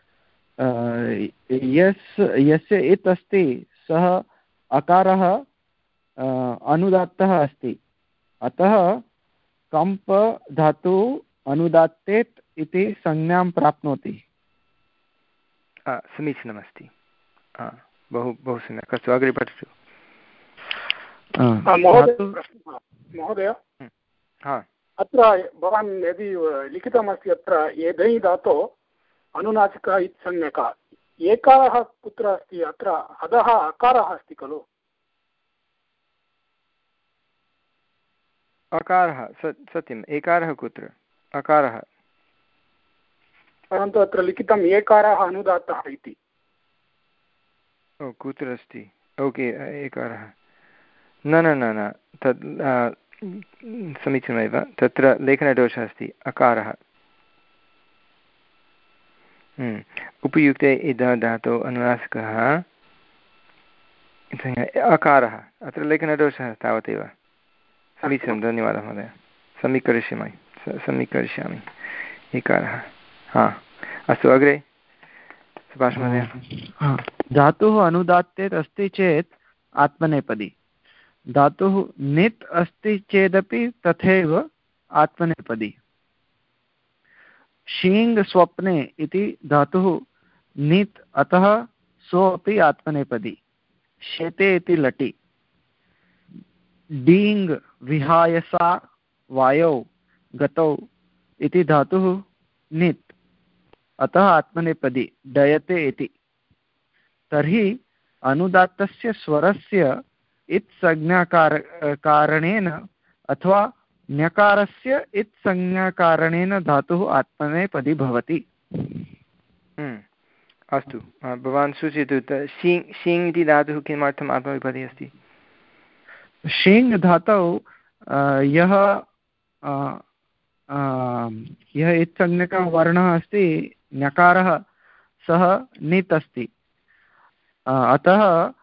यस् यस्य इत् अस्ति सः अकारः अनुदात्तः अस्ति, अतः कम्प धातुः अनुदात्तेत् इति संज्ञां प्राप्नोति। समीचीनमस्ति, बहु बहु सम्यक्। अस्तु अग्रे पठतु। महोदय, अत्र भवान् यदि लिखितमस्ति अत्र एधै धातो अनुनासिकः इत्संज्ञकः, एकारः कुत्र अस्ति? अत्र अधः अकारः अस्ति खलु? अकारः सत्यम्, एकारः कुत्र? अकारः, परन्तु अत्र लिखितम् एकारः अनुदात्तः इति। ओ कुत्र अस्ति? ओके, एकारः न न न न तद् समीचीनमेव, तत्र लेखनदोषः अस्ति। अकारः उपयुक्ते इदा धातौ अनुनासिकः अकारः अत्र लेखनदोषः तावदेव समीचीनं धन्यवादः महोदय समीकरिष्यामि समीकरिष्यामि इकारः हा अस्तु अग्रे सुभाष महोदय धातुः अनुदात्तेत् अस्ति चेत् आत्मनेपदी धातुः नित् अस्ति चेदपि तथैव आत्मनेपदी शीङ् स्वप्ने इति धातुः नित् अतः सो अपि आत्मनेपदी शेते इति लटि डीङ् विहाय सा वायौ गतौ इति धातुः नित् अतः आत्मनेपदी डयते इति तर्हि अनुदात्तस्य स्वरस्य इत् संज्ञाकार कारणेन अथवा ण्यकारस्य इत् संज्ञाकारणेन धातुः आत्मनेपदी भवति। अस्तु भवान् सूचयतु शीङ् शीङ् इति धातुः किमर्थम् आत्मनेपदी अस्ति? शीङ् धातौ यः यः इत्संज्ञकः वर्णः अस्ति ण्यकारः सः नित् अस्ति अतः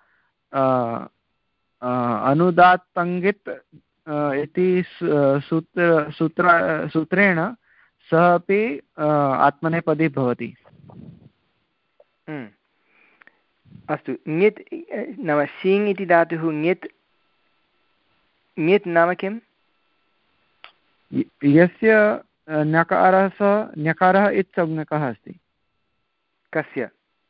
अनुदात्तङ्गित् इति सूत्र सूत्र सूत्रेण सः अपि आत्मनेपदी भवति। अस्तु ङित् नाम शीङ् इति धातुः ङित् ङित् नाम किम्? यस्य ण्यकारः सः ण्यकारः इत्संज्ञकः अस्ति। कस्य?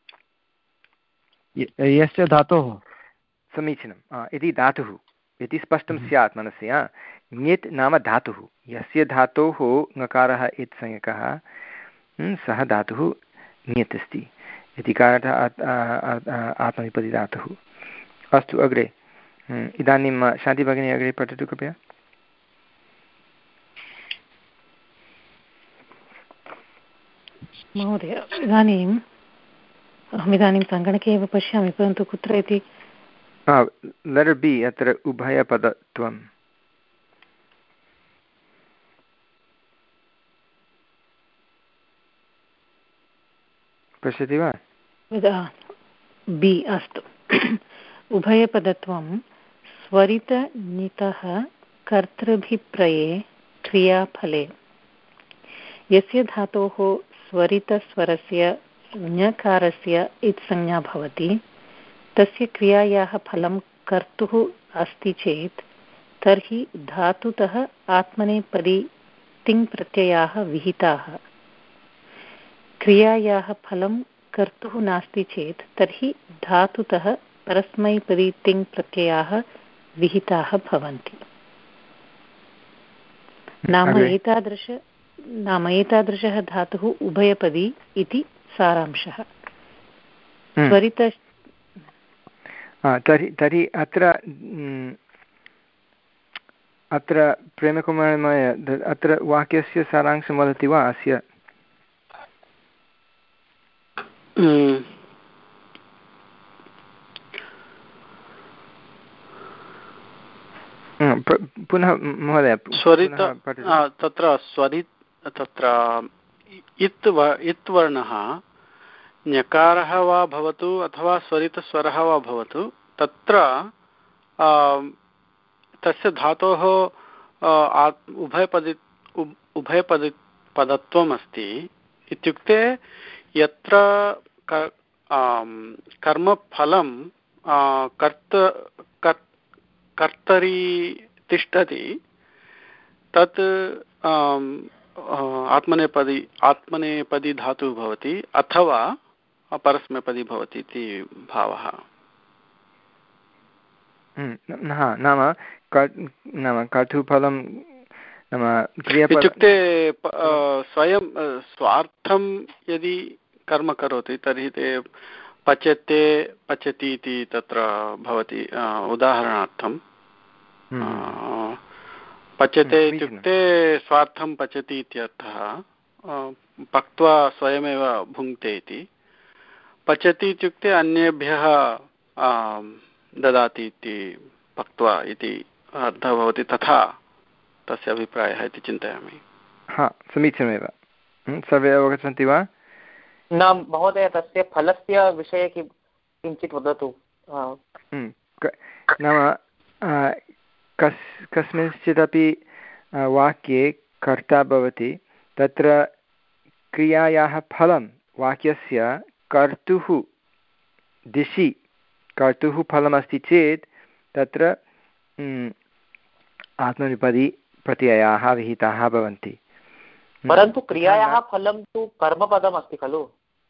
यस्य धातोः। समीचीनम् इति धातुः इति स्पष्टं स्यात् मनसि। ङित् नाम धातुः यस्य धातोः ङकारः इत्संज्ञकः सः धातुः ङित् अस्ति इति कारणतः आत्मनेपदी धातुः। अस्तु अग्रे इदानीं शान्तिभगिनी अग्रे पठतु कृपया। महोदय इदानीम् अहमिदानीं सङ्गणके एव पश्यामि परन्तु कुत्र इति लेटर् बि अत्र उभयपदत्वं पश्यति वा? बि अस्तु उभयपदत्वं स्वरितनितः कर्तृभिप्रये क्रियाफले यस्य धातोः स्वरितस्वरस्य ञकारस्य इत्संज्ञा भवति तस्य क्रियायाः फलं कर्तुः अस्ति चेत् तर्हि धातुतः आत्मनेपदी तिङ्प्रत्ययाः विहिताः क्रियायाः फलं कर्तुः नास्ति चेत् तर्हि धातुतः परस्मैपदी तिङ्प्रत्ययाः विहिताः भवन्ति। नाम एतादृश नाम एतादृशः धातुः उभयपदी इति सारांशः। स्वरित तर्हि तर्हि अत्र अत्र प्रेमकुमारमहोदय अत्र वाक्यस्य सारांशं वदति वा अस्य? पुनः महोदय स्वरित तत्र स्वरित तत्र इत् इत् वर्णः ञकारः वा भवतु अथवा स्वरितस्वरः वा भवतु तत्र तस्य धातोः उभयपदि उभयपदि पदत्वम् अस्ति इत्युक्ते यत्र कर्मफलं कर्त कर्तरि तिष्ठति तत् आत्मनेपदी आत्मनेपदी धातुः भवति अथवा परस्मैपदी भवति इति भावः। नाम नाम कर्तुफलं नाम इत्युक्ते स्वयं स्वार्थं यदि कर्म करोति तर्हि ते पचते पचति इति तत्र भवति। उदाहरणार्थं पचते इत्युक्ते स्वार्थं पचति इत्यर्थः पक्त्वा स्वयमेव भुङ्क्ते इति। पचति इत्युक्ते अन्येभ्यः ददाति इति पक्त्वा इति अर्थः भवति। तथा तस्य अभिप्रायः इति चिन्तयामि। हा समीचीनमेव। सर्वे अवगच्छन्ति वा? न महोदय, तस्य फलस्य विषये कि किञ्चित् वदतु। नाम कस् कस्मिंश्चिदपि वाक्ये कर्ता भवति, तत्र क्रियायाः फलं वाक्यस्य कर्तुः दिशि कर्तुः फलमस्ति चेत् तत्र आत्मनेपदी प्रत्ययाः विहिताः भवन्ति। परन्तु क्रियायाः फलं तु कर्मपदम् अस्ति खलु?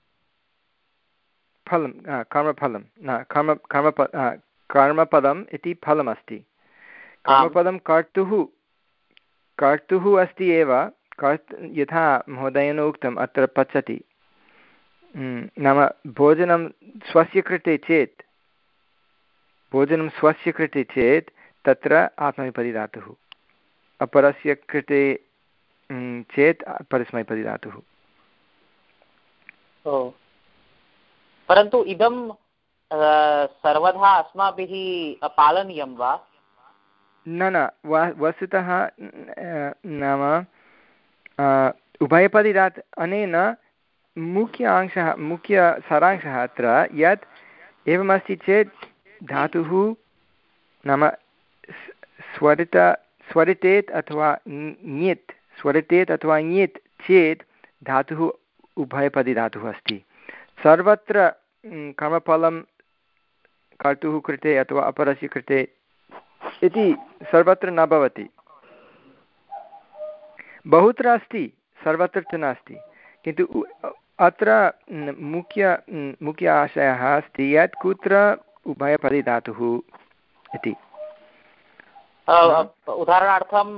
फलं कर्मफलं न कर्म कर्म कर्मपदम् इति फलमस्ति। कर्मपदं कर्तुः कर्तुः अस्ति एव। कर्त् यथा महोदयेन उक्तम् अत्र पचति, नाम भोजनं स्वस्य कृते चेत् भोजनं स्वस्य कृते चेत् तत्र आत्मनेपदी धातुः, अपरस्य कृते चेत् परस्मैपदी धातुः। परन्तु इदं सर्वदा अस्माभिः पालनीयं वा? न न वस्तुतः नाम उभयपदी धातु अनेन मुख्य अंशः मुख्यसारांशः अत्र यत् एवमस्ति चेत् धातुः नाम स्वरित स्वरितेत् अथवा ञित् स्वरितेत् अथवा ञित् चेत् धातुः उभयपदी धातुः अस्ति। सर्वत्र कर्मफलं कर्तुः कृते अथवा अपरस्य कृते इति सर्वत्र न भवति। बहुत्र अस्ति, सर्वत्र च नास्ति, किन्तु अत्र मुख्य मुख्य आशयः अस्ति यत् कुत्र उभयपदी धातुः इति। उदाहरणार्थं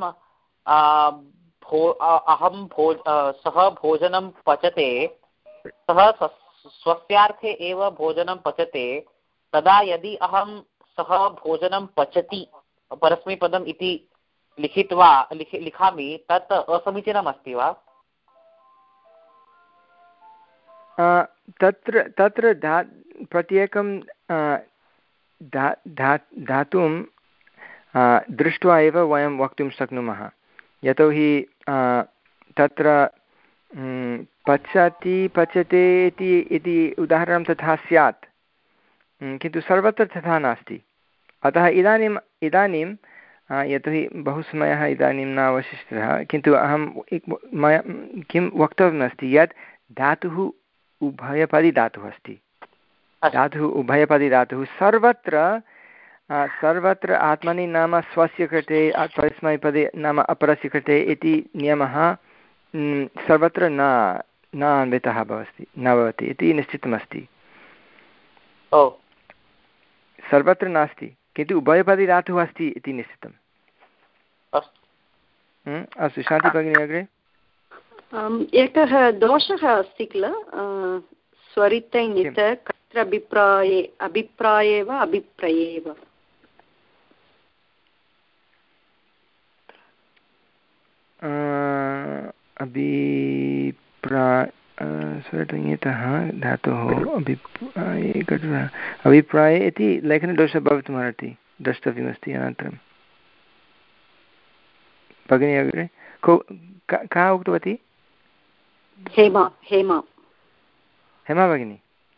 अहं भोज सः भोजनं पचते, सः स्वस्यार्थे एव भोजनं पचते, तदा यदि अहं सः भोजनं पचति परस्मैपदम् इति लिखित्वा लिखि लिखामि तत् असमीचीनम् अस्ति वा? तत्र तत्र धा प्रत्येकं धा धा धातुं दृष्ट्वा एव वयं वक्तुं शक्नुमः। यतोहि तत्र पचति पचते इति इति उदाहरणं तथा स्यात्, किन्तु सर्वत्र तथा नास्ति। अतः इदानीम् इदानीं यतोहि बहु समयः इदानीं न अवशिष्टः, किन्तु अहं मया किं वक्तव्यमस्ति यत् धातुः उभयपदी धातुः अस्ति। धातुः उभयपदी धातुः सर्वत्र सर्वत्र आत्मनि नाम स्वस्य कृते परस्मैपदे नाम अपरस्य कृते इति नियमः सर्वत्र न न अन्वितः भवति न भवति इति निश्चितमस्ति। सर्वत्र नास्ति, किन्तु उभयपदी धातुः अस्ति इति निश्चितम्। अस्तु, शान्ति भगिनी अग्रे। एकः दोषः अस्ति किल, स्वरिते ङित् कत्र अभिप्राये अभिप्राये वा अभिप्रये वा? अभिप्राय स्वरितः धातोः अभिप्राये कत्र अभिप्राये इति लेखनदोषः भवितुमर्हति, द्रष्टव्यमस्ति अनन्तरं। भगिनी अग्रे को का उक्तवती? हेमा हेमा हेमा भगिनी।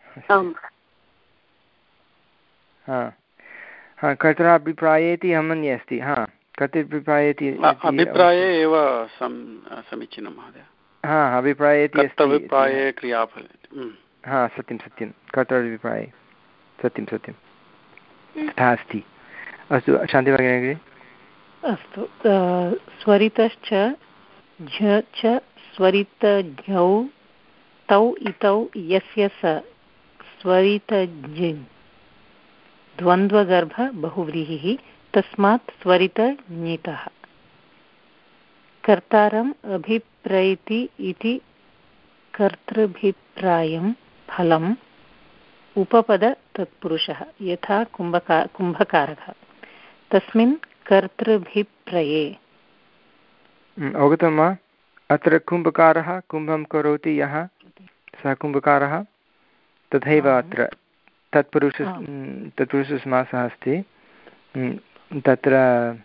हा हा कर्तृ अभिप्राये इति अहं मन्ये अस्ति। हा कर्तृभिप्राये इति अभिप्राये एव समीचीनं महोदय। हा अभिप्राये इति अस्ति। अभिप्राये क्रियाफले। हा सत्यं सत्यं कर्तृभिप्राये सत्यं सत्यं तथा अस्ति। अस्तु, शान्ति भगिनी अग्रे। अस्तु, स्वरितश्च झ च स्वरितज्ञौ तौ इतौ यस्य स स्वरितज्ञ द्वन्द्वगर्भ बहुव्रीहिः तस्मात् स्वरितज्ञितः। कर्तारम् अभिप्रैति इति कर्तृभिप्रायं फलम् उपपद तत्पुरुषः यथा कुम्भका कुम्भकारः तस्मिन् कर्तृभिप्रये। अवगतं वा? अत्र कुम्भकारः कुम्भं करोति यः सः कुम्भकारः, तथैव अत्र तत्पुरुष तत्पुरुषसमासः अस्ति। तत्र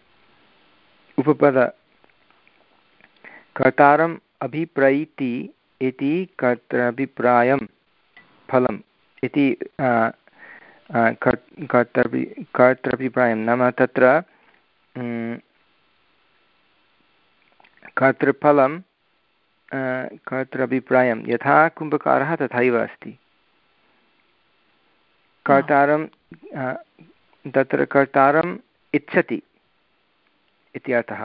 उपपद कर्तारम् अभिप्रैति इति कर्तृभिप्रायं फलम् इति कर्तृभि कर्तृभिप्रायं नाम तत्र कर्तृफलं कर्तृभिप्रायं यथा कुम्भकारः तथैव अस्ति कर्तारं तत्र कर्तारम् इच्छति इति अर्थः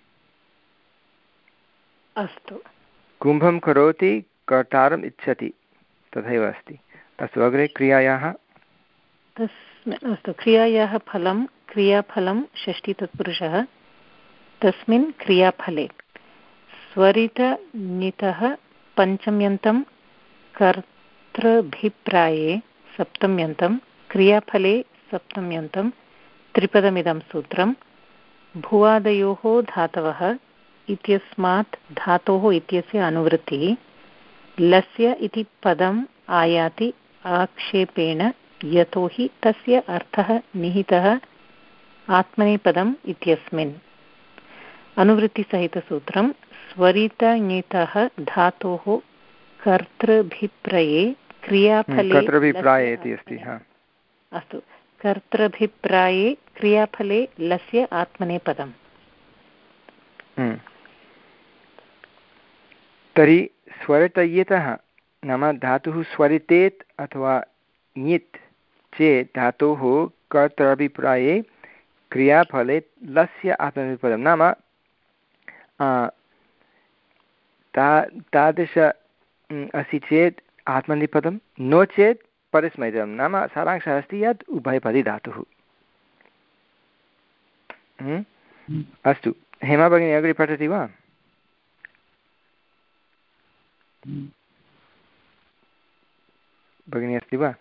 अस्तु कुम्भं करोति कर्तारम् इच्छति तथैव अस्ति अस्तु अग्रे क्रियायाः तस्मिन् अस्तु क्रियायाः फलं क्रियाफलं षष्ठीतत्पुरुषः तस्मिन् क्रियाफले स्वरितनितः पञ्चम्यन्तं कर्तृभिप्राये सप्तम्यन्तं क्रियाफले सप्तम्यन्तं त्रिपदमिदं सूत्रं भुवादयोः धातवः इत्यस्मात् धातोः इत्यस्य अनुवृत्तिः लस्य इति पदम् आयाति आक्षेपेण यतोहि तस्य अर्थः निहितः आत्मनेपदम् इत्यस्मिन् अनुवृत्तिसहितसूत्रं स्वरितनितः धातोः कर्तृभिप्रये क्रियाफले कर्तृभिप्राये इति अस्ति अस्तु कर्तृभिप्राये क्रियाफले लस्य आत्मनेपदम् तर्हि स्वरितयितः नाम धातुः स्वरितेत् अथवा ञित् चेत् धातोः कर्तृभिप्राये क्रियाफले लस्य आत्मनेपदं नाम ता तादृश अस्ति चेत् आत्मनेपदं नो चेत् परस्मैपदं नाम सारांशः अस्ति यत् उभयपदी धातुः अस्तु हेमा भगिनी अग्रे पठति वा भगिनी अस्ति वा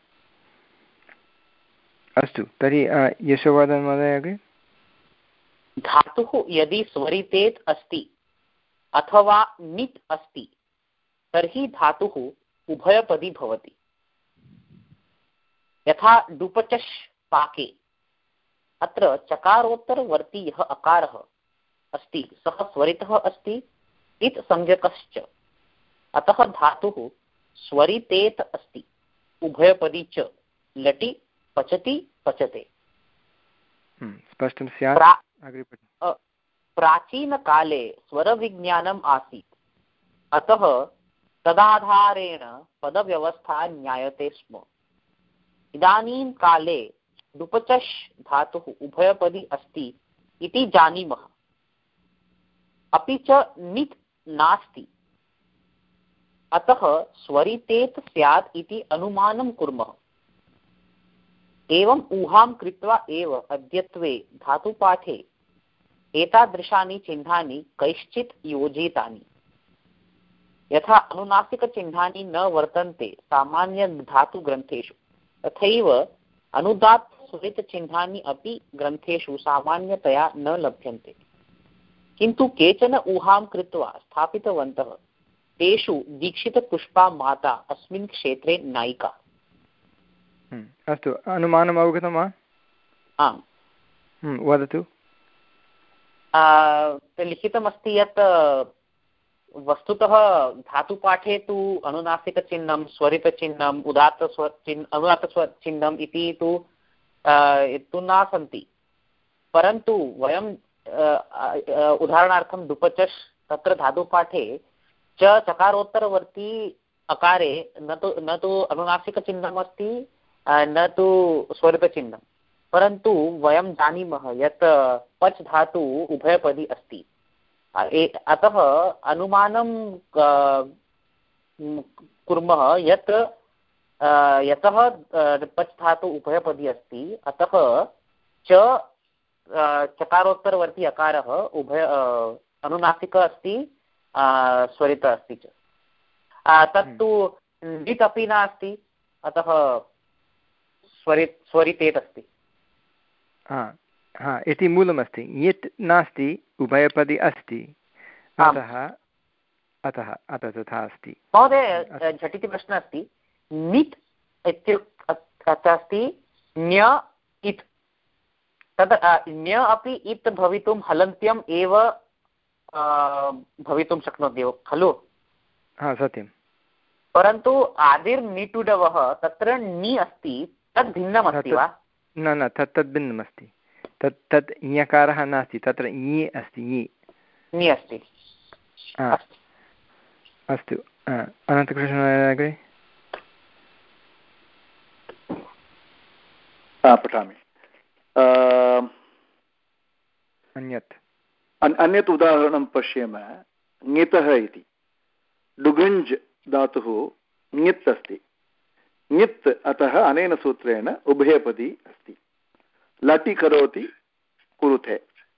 अस्तु तर्हि यशोवर्धन महोदय अग्रे धातुः यदि स्वरितेत् अस्ति अथवा नित् अस्ति तर्हि धातुः उभयपदी भवति यथा डुपचश् पाके अत्र चकारोत्तरवर्ती यः अकारः अस्ति सः स्वरितः अस्ति इत् संज्ञकश्च अतः धातुः स्वरितेत् अस्ति उभयपदी च लटि पचति पचते स्पष्टं स्यात् प्राचीनकाले स्वरविज्ञानम् आसीत् अतः तदाधारेण पदव्यवस्था ज्ञायते स्म इदानीं काले डुपचश् धातुः उभयपदी अस्ति इति जानीमः अपि च नित् नास्ति अतः स्वरितेत् स्यात् इति अनुमानं कुर्मः एवम् ऊहां कृत्वा एव अद्यत्वे धातुपाठे एतादृशानि चिह्नानि कैश्चित् योजितानि यथा अनुनासिकचिह्नानि न वर्तन्ते सामान्य धातुग्रन्थेषु तथैव अनुदात्तस्वरितचिह्नानि अपि ग्रन्थेषु सामान्यतया न लभ्यन्ते किन्तु केचन ऊहां कृत्वा स्थापितवन्तः तेषु दीक्षितपुष्पा माता अस्मिन् क्षेत्रे नायिका अस्तु अनुमानम् अवगतं वा आम् वदतु लिखितमस्ति यत् वस्तुतः धातुपाठे तु अनुनासिकचिह्नं स्वरितचिह्नम् उदात्तस्वचिह्न अनुदात्तस्वचिह्नम् इति तु तु न सन्ति परन्तु वयं उदाहरणार्थं डुपचश् तत्र धातुपाठे च चकारोत्तरवर्ती अकारे न तु न तु अनुनासिकचिह्नम् अस्ति न तु स्वरितचिह्नं परन्तु वयं जानीमः यत् पच् धातु उभयपदी अस्ति अतः अनुमानं कुर्मः यत् यतः पच् धातु उभयपदी अस्ति अतः च चकारोत्तरवर्ती अकारः उभय अनुनासिक अस्ति स्वरित अस्ति च तत्तु ङित् अपि नास्ति अतः स्वरि स्वरितेत् अस्ति हा इति मूलमस्ति ङित् नास्ति उभयपदी अस्ति अतः अतः अतः तथा अस्ति महोदय झटिति प्रश्नः अस्ति नित् इत्युक्ते अस्ति ञ इत् तद् ञ अपि इत् भवितुं हलन्त्यम् एव भवितुं शक्नोति खलु हा सत्यं परन्तु आदिर्निटुडवः तत्र नि अस्ति तद् भिन्नमस्ति वा? न न तत् तद् भिन्नमस्ति। तत् तत् ञकारः नास्ति, तत्र ञि अस्ति, ञि नि अस्ति। अस्तु, अनन्तकृष्णः अग्रे पठामि। अन्यत् अन्यत् उदाहरणं पश्येम। ङितः इति डुगुञ्ज् धातुः ङित् अस्ति। ङित् अतः अनेन सूत्रेण उभयपदी अस्ति। लटि करोति कुरुते।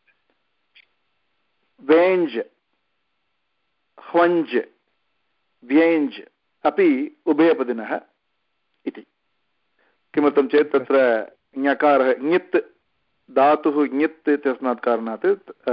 वेञ्ज् ह्वञ्ज् व्यञ्ज् अपि उभयपदिनः इति। किमर्थं चेत् तत्र ञकारः ङित् धातुः ङित् इत्यस्मात् कारणात्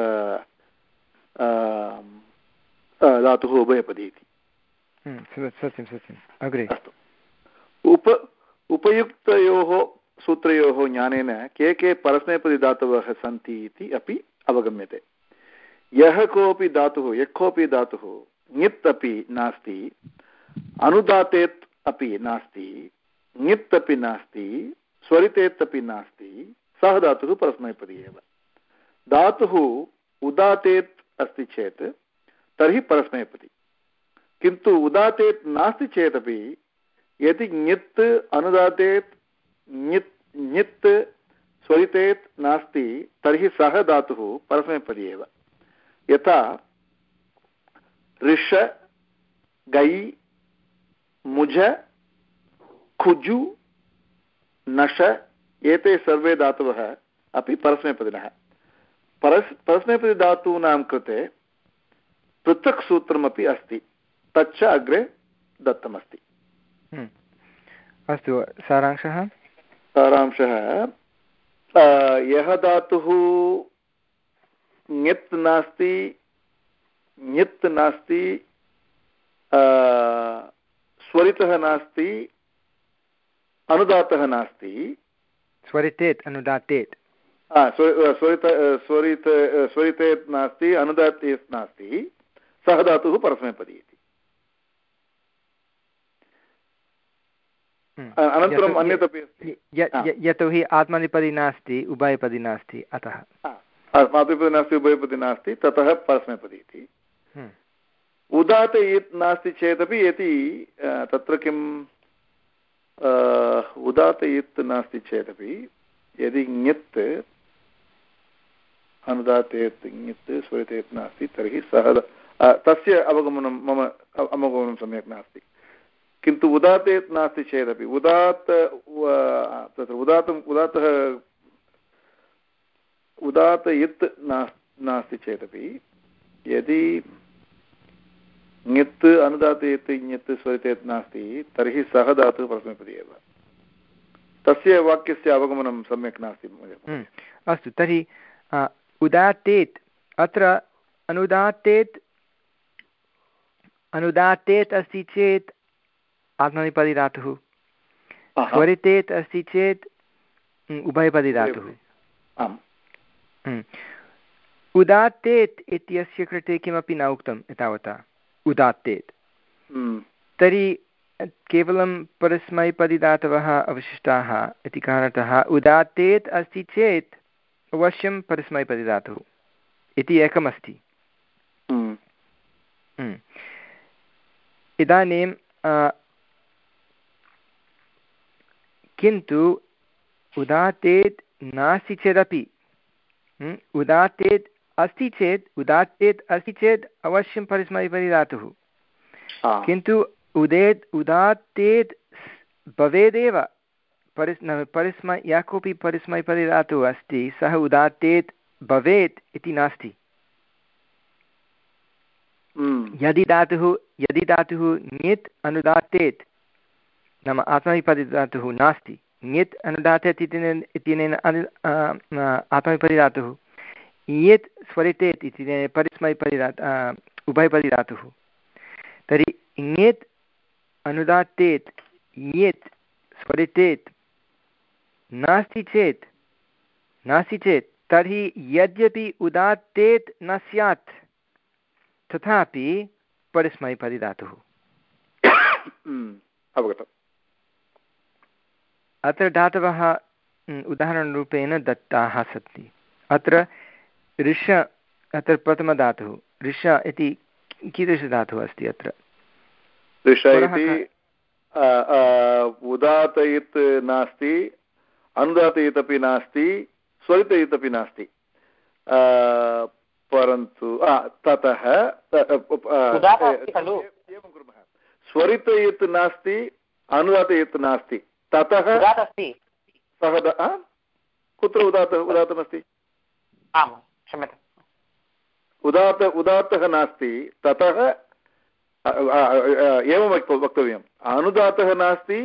धातुः उभयपदी इति। सत्यं सत्यम्। अग्रे अस्तु। उप उपयुक्तयोः सूत्रयोः ज्ञानेन के के परस्मैपदी धातवः सन्ति इति अपि अवगम्यते। यः कोऽपि धातुः यः कोऽपि धातुः ङित् अपि नास्ति, अनुदातेत् अपि नास्ति, ङित् अपि नास्ति, स्वरितेत् अपि नास्ति, सः धातुः परस्मैपदी एव। धातुः उदातेत् अस्ति चेत् तर्हि परस्मैपदी, किन्तु उदातेत् नास्ति चेदपि यदि ङित् अनुदातेत् ङित् ङित् स्वरितेत् नास्ति तर्हि सः धातुः परस्मैपदी एव। यथा ऋष गै मुझ खुजु नश एते सर्वे धातवः अपि परस्मैपदिनः। परस् परस्मैपदी धातूनां कृते पृथक् सूत्रमपि अस्ति, तच्च अग्रे दत्तमस्ति। अस्तु, सारांशः सारांशः यः धातुः ङित् नास्ति, ङित् नास्ति, स्वरितः नास्ति, अनुदातः नास्ति, स्वरितेत् अनुदातेत् स्वरित स्वरित स्वरितेत् नास्ति, अनुदातेत् नास्ति, सः धातुः परस्मैपदी इति। अनन्तरम् अन्यत् अपि अस्ति। यतोहि आत्मनेपदी नास्ति, उभयपदी नास्ति, अतः आत्मनेपदी नास्ति, उभयपदी नास्ति, ततः परस्मैपदी इति। उदात इत् नास्ति चेदपि यदि तत्र किम् उदात इत् नास्ति चेदपि यदि ङित् अनुदातेत् ङित् स्वरितेत् नास्ति तर्हि सः तस्य अवगमनं मम अवगमनं सम्यक् नास्ति। किन्तु उदातेत् नास्ति चेदपि उदात तत्र उदातम् उदातः उदात इत् नास्ति चेदपि यदि ङित् अनुदातेत् ङित् स्वरितेत् नास्ति तर्हि सः धातुः परस्मैपदी एव। तस्य वाक्यस्य अवगमनं सम्यक् नास्ति महोदय। अस्तु, तर्हि उदातेत् अत्र अनुदातेत् अनुदातेत् अस्ति चेत् आत्मनेपदी धातुः, स्वरितेत् अस्ति चेत् उभयपदी धातुः। उदात्तेत् इत्यस्य कृते किमपि न उक्तम् एतावता, उदात्तेत्। तर्हि केवलं परस्मैपदी धातवः अवशिष्टाः इति कारणतः उदात्तेत् अस्ति चेत् अवश्यं परस्मैपदी धातुः इति एकमस्ति। इदानीं किन्तु उदात्तेत् नास्ति चेदपि उदात्तेत् अस्ति चेत् उदात्तेत् अस्ति चेत् अवश्यं परस्मैपदी धातुः, किन्तु उदेत् उदात्तेत् भवेदेव परिस् परस्मै यः कोऽपि परस्मैपदी धातुः अस्ति सः उदात्तेत् भवेत् इति नास्ति। यदि धातुः यदि धातुः ङित् अनुदात्तेत् नाम आत्मनेपदी धातुः नास्ति, ङित् अनुदात्तेत् इत्यनेन आत्मनेपदी धातुः, ङित् स्वरितेत् इत्यनेन परस्मैपदी धातुः उभयपदी धातुः, तर्हि ङित् अनुदात्तेत् ङित् स्वरितेत् नास्ति चेत् नास्ति चेत् तर्हि यद्यपि उदात्तेत् न स्यात् तथापि परस्मैपदी धातुः। अवगतम्। अत्र धातवः उदाहरणरूपेण दत्ताः सन्ति। अत्र ऋष अत्र प्रथमधातुः ऋष इति कीदृशधातुः अस्ति अत्र? ऋष इति उदातयित् नास्ति, अनुदातयित् अपि नास्ति, स्वरितयित् अपि नास्ति, परन्तु ततः एवं कुर्मः, स्वरितयित् नास्ति, अनुदातयित् नास्ति, ततः सः कुत्र उदातः उदातमस्ति? उदात उदात्तः नास्ति, ततः एवं वक्तव्यम्, अनुदातः नास्ति,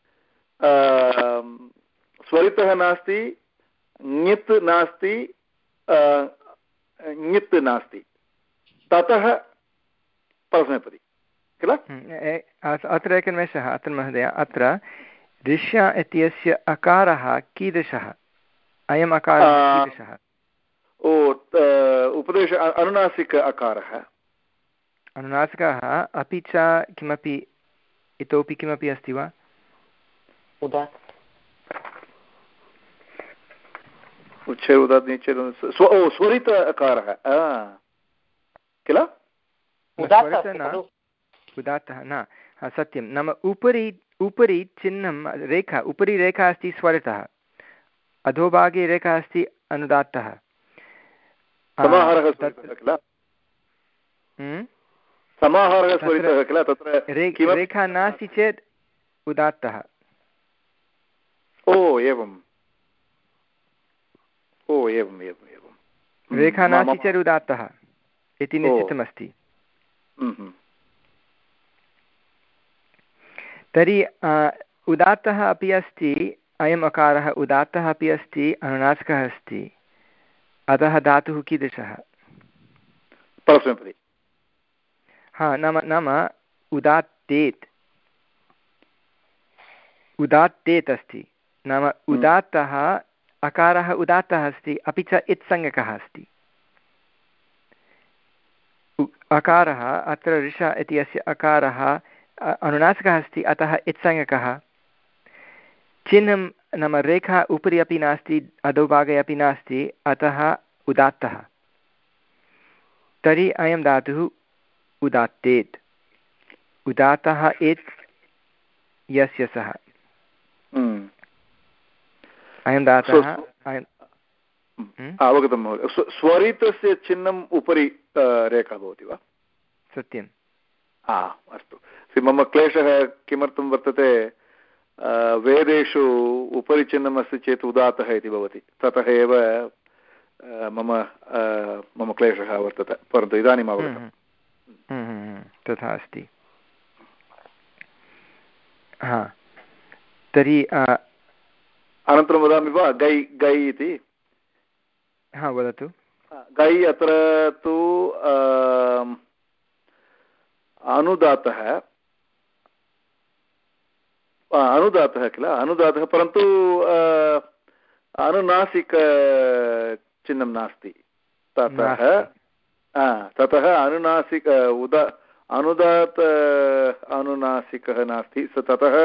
स्वरितः नास्ति, ङित् नास्ति, ङित् नास्ति, ततः परस्मैपदी किल? अत्र एकनिमेषः अत्र महोदय, अत्र ऋष इत्यस्य अकारः कीदृशः? अयम् अकारः कीदृशः? ओ उपदेश अनुनासिक अकारः। अनुनासिकः, अपि च किमपि इतोपि किमपि अस्ति वा? उच्चैः उदात् निचैः स्व ओ स्वरित अकारः किल? उदात्तः न, सत्यं। नाम उपरि उपरि चिह्नं रेखा, उपरि रेखा अस्ति स्वरितः, अधोभागे रेखा अस्ति अनुदात्तः। समाहारः स्वरितः किल? समाहारः स्वरितः किल? तत्र रेखा नास्ति चेत् उदात्तः। ओ एवम्, ओ एवम् एवम् एवं रेखा नास्ति चेत् उदात्तः इति निश्चितमस्ति। तर्हि उदात्तः अपि अस्ति, अयम् अकारः उदात्तः अपि अस्ति, अनुनासिकः अस्ति, अतः धातुः कीदृशः? परस्मैपदी। हा, नाम नाम उदात्तेत्, उदात्तेत् अस्ति, नाम उदात्तः अकारः उदात्तः अस्ति, अपि च इत्संज्ञकः अस्ति। अकारः अत्र ऋष इति अस्य अकारः अनुनासिकः अस्ति, अतः इत्संज्ञकः। चिह्नं नाम रेखा उपरि अपि नास्ति, अधोभागे अपि नास्ति, अतः उदात्तः। तर्हि अयं धातुः उदात्तेत्, उदात्तः एत् यस्य सः, अयं धातुः। अवगतं महोदय। स्वरितस्य चिह्नम् उपरि रेखा भवति वा? सत्यं। हा, अस्तु। मम क्लेशः किमर्थं वर्तते, वेदेषु उपरि चिह्नम् अस्ति चेत् उदात्तः इति भवति, ततः एव मम मम क्लेशः वर्तते, परन्तु इदानीम् अवगतम्। तथा अस्ति। हा, तर्हि अनन्तरं वदामि वा? गै गै इति। हा, वदतु। गै अत्र तु अनुदातः अनुदातः किल? अनुदातः, परन्तु अनुनासिक चिह्नं नास्ति, ततः ततः अनुनासिक उदा अनुदात अनुनासिकः नास्ति, ततः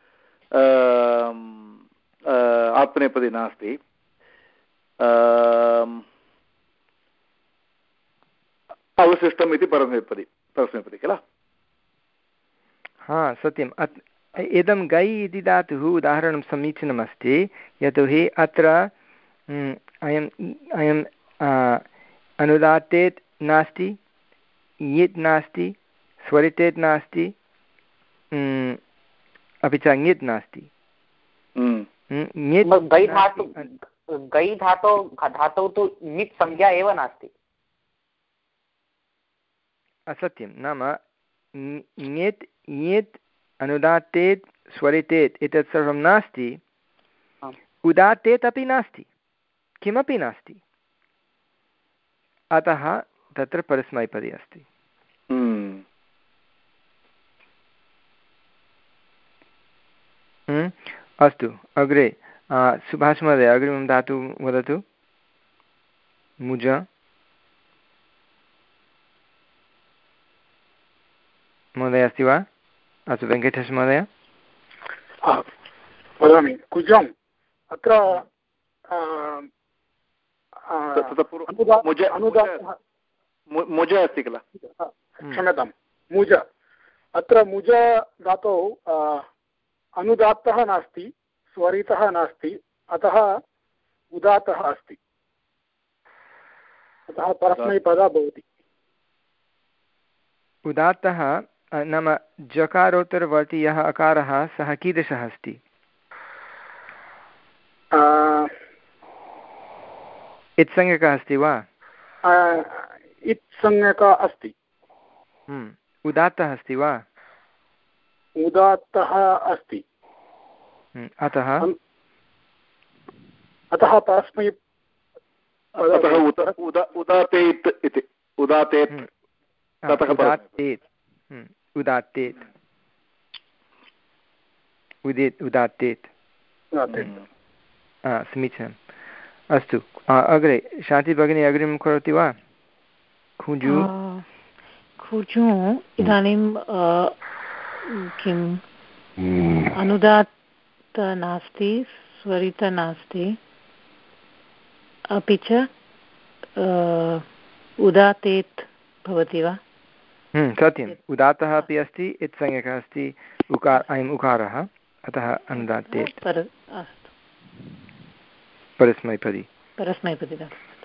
आत्मनेपदी नास्ति। अवशिष्टम् इति परस्मैपदी परस्मैपदी किल? हा, सत्यम्। इदं गै इति धातुः उदाहरणं समीचीनमस्ति, यतोहि अत्र अयम् अयम् अनुदात्तेत् नास्ति, ङित् नास्ति, स्वरितेत् नास्ति, अपि च ङित् नास्ति। गै धातौ धातौ तु ङित् संज्ञा एव नास्ति। असत्यं, नाम ङित् ङित् अनुदात्तेत् स्वरितेत् एतत् सर्वं नास्ति, उदात्तेत् अपि नास्ति, किमपि नास्ति, अतः तत्र परस्मैपदी अस्ति। अस्तु, अग्रे सुभाष महोदय, अग्रिमं धातुं वदतु। मुज। महोदय अस्ति वा? अस्तु, वेङ्कटेश महोदय। वदामि कुजम् अत्र मुज अस्ति किल क्षम्यतां मुज अत्र मुज धातौ अनुदात्तः नास्ति स्वरितः नास्ति अतः उदात्तः अस्ति अतः परस्मैपदा भवति उदात्तः नाम जकारोत्तरवर्ती यः अकारः सः कीदृशः अस्ति इत्संज्ञकः अस्ति वा इत्संज्ञकः अस्ति उदात्तः अस्ति वा उदात्तः अस्ति अतः अतः परस्मै उदातेत् इति उदातेत् उदात्तेत् उदात्तेत् उदेत् उदात्तेत् समीचीनम् अस्तु अग्रे शान्ति भगिनी अग्रिमं करोति वा खुजु खुजु इदानीं किम् अनुदात्त नास्ति स्वरित नास्ति अपि च उदात्तेत् भवति वा सत्यम् उदात्तः अपि अस्ति इत्संज्ञकः अस्ति उकार अयम् उकारः अतः अनुदात्तेत् परस्मैपदी परस्मैपदी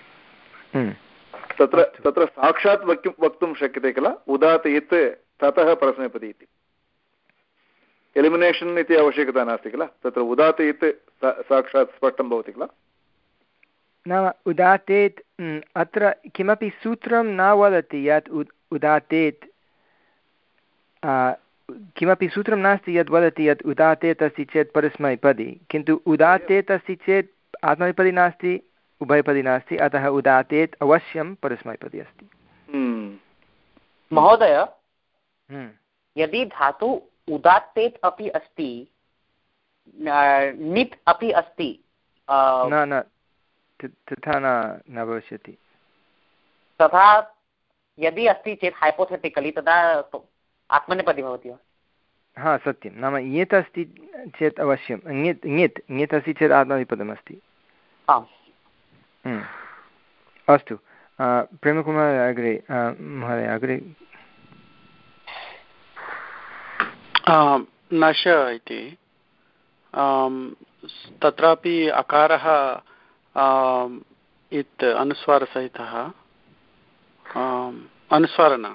तत्र तत्र साक्षात् वक्तुं वक्तुं शक्यते किल उदात्तेत् ततः परस्मैपदी इति एलिमिनेशन् इति आवश्यकता नास्ति किल तत्र उदात्तेत् साक्षात् स्पष्टं भवति किल नाम उदात्तेत् अत्र किमपि सूत्रं न वदति यत् उदात्तेत् किमपि सूत्रं नास्ति यद् वदति यत् उदात्तेत् अस्ति चेत् परस्मैपदी किन्तु उदात्तेत् अस्ति चेत् आत्मनेपदी नास्ति उभयपदी नास्ति अतः उदात्तेत् अवश्यं परस्मैपदी अस्ति महोदय यदि धातु उदात्तेत् अपि अस्ति नित् अपि अस्ति न न तथा न न भविष्यति तथा यदि अस्ति चेत् हाइपोथेटिकली तदा आत्मनेपदी भवति वा हा सत्यं नाम ङेत् अस्ति चेत् अवश्यं ङेत् ङेत् ङेत् अस्ति चेत् आत्मनेपदमस्ति अस्तु प्रेमकुमार अग्रे महोदय अग्रे नश इति तत्रापि अकारः इत् अनुस्वारसहितः अनुस्वार न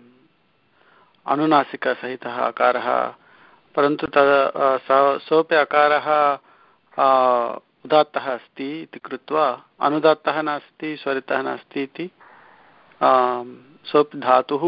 अनुनासिकसहितः अकारः परन्तु तद् सोऽपि अकारः उदात्तः अस्ति इति कृत्वा अनुदात्तः नास्ति स्वरितः नास्ति इति सोऽपि धातुः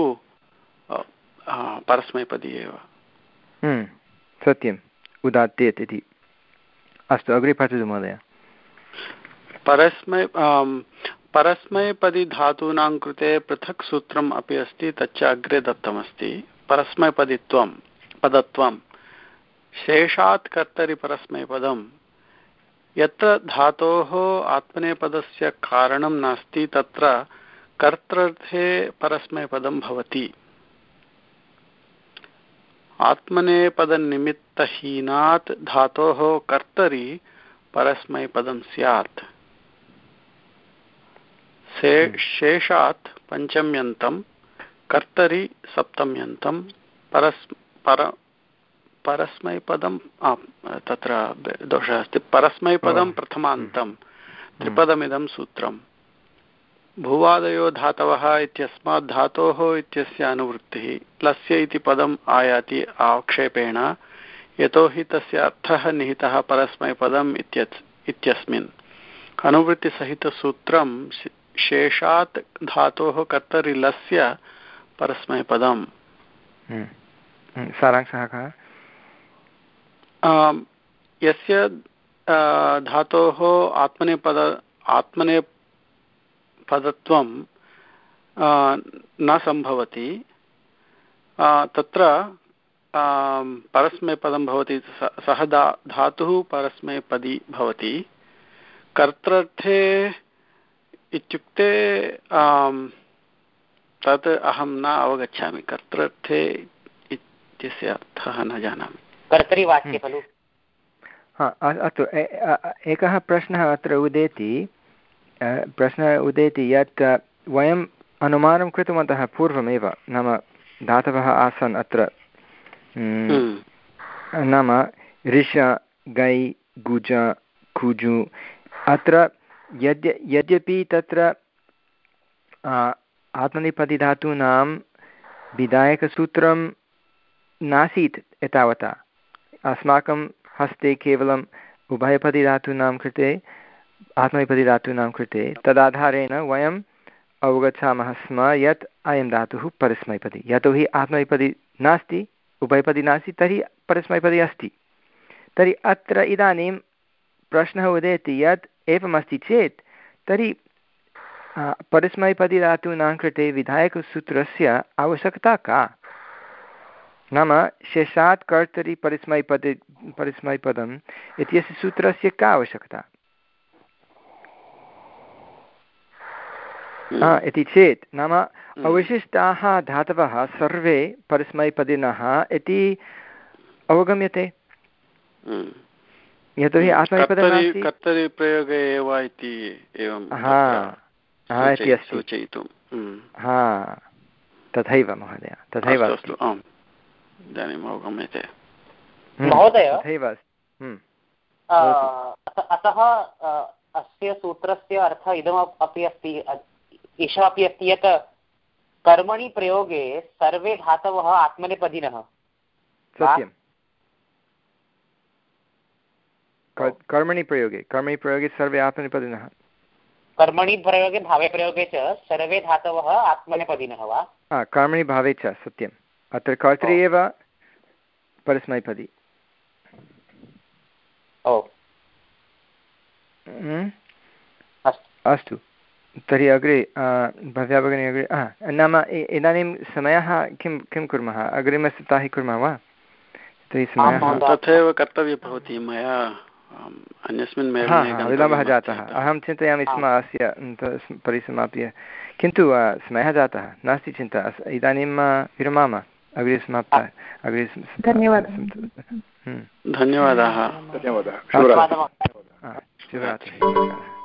परस्मैपदी एव सत्यम् उदात्तेत् इति अस्तु अग्रे पठतु महोदय परस्मै परस्मैपदी धातूनां कृते पृथक् सूत्रम् अपि अस्ति तच्च अग्रे दत्तमस्ति परस्मैपदित्वं पदत्वं शेषात् कर्तरि परस्मैपदं यत्र धातोः आत्मनेपदस्य कारणं नास्ति तत्र कर्तृर्थे परस्मैपदं भवति आत्मनेपदनिमित्तहीनात् धातोः कर्तरि परस्मैपदं स्यात् शेषात् पञ्चम्यन्तं कर्तरि सप्तम्यन्तं परस् पर परस्मैपदं तत्र दोषः अस्ति परस्मैपदं प्रथमान्तं त्रिपदमिदं सूत्रं भुवादयो धातवः इत्यस्मात् धातोः इत्यस्य अनुवृत्तिः लस्य इति पदम् आयाति आक्षेपेण यतोहि तस्य अर्थः निहितः परस्मैपदम् इत्यस्मिन् अनुवृत्तिसहितसूत्रं शेषात् धातोः कर्तरि लस्य परस्मैपदम् सारांशः कः यस्य धातोः आत्मनेपद आत्मनेपदत्वं न सम्भवति तत्र परस्मैपदं भवति सः धा धातुः परस्मैपदी भवति कर्तृर्थे इत्युक्ते तत् अहं न अवगच्छामि कर्तृर्थे इत्यस्य अर्थः न जानामि कर्तरिवाच्ये खलु हा अस्तु एकः प्रश्नः अत्र उदेति प्रश्नः उदेति यत् वयम् अनुमानं कृतवन्तः पूर्वमेव नाम धातवः आसन् अत्र नाम ऋष गै गुज कुजु अत्र यद्य यद्यपि तत्र आत्मनेपदिधातूनां विधायकसूत्रं नासीत् एतावता अस्माकं हस्ते केवलम् उभयपदिधातूनां कृते आत्मनेपदिधातूनां कृते तदाधारेण वयम् अवगच्छामः स्म यत् अयं धातुः परस्मैपदी यतोहि आत्मनेपदी नास्ति उभयपदी नास्ति तर्हि परस्मैपदी अस्ति तर्हि अत्र इदानीं प्रश्नः उदेति यत् एवमस्ति चेत् तर्हि परस्मैपदिधातूनां कृते विधायकसूत्रस्य आवश्यकता का नाम शेषात् कर्तरि परस्मैपदे परस्मैपदम् इत्यस्य सूत्रस्य का आवश्यकता इति चेत् नाम अवशिष्टाः धातवः सर्वे परस्मैपदिनः इति अवगम्यते यतोहि आत्मनेपदं नास्ति कर्तरिप्रयोगे एव इति एवं सूचयितुं हा तथैव महोदय तथैव अस्तु आम् इदानीम् अवगम्यते महोदय अतः अस्य सूत्रस्य अर्थः इदम् अपि अस्ति एषः अपि अस्ति यत् कर्मणि प्रयोगे सर्वे धातवः आत्मनेपदिनः सत्यं कर्मणि प्रयोगे कर्मणि प्रयोगे सर्वे आत्मनेपदिनः कर्मणि प्रयोगे भावे प्रयोगे च सर्वे धातवः आत्मनेपदिनः वा कर्मणि भावे च सत्यम् अत्र कर्तरि एव परस्मैपदी अस्तु तर्हि अग्रे भव्या भगिनी अग्रे नाम इदानीं समयः किं किं कुर्मः अग्रिमसप्ताहे कुर्मः वा तर्हि समयः तथैव कर्तव्यः भवति मया अन्यस्मिन् विलम्बः जातः अहं चिन्तयामि स्म अस्य परिसमाप्य किन्तु समयः जातः नास्ति चिन्ता इदानीं विरमामः अग्रे समाप्ता अग्रे धन्यवादः धन्यवादाः धन्यवादः शिवरात्रिः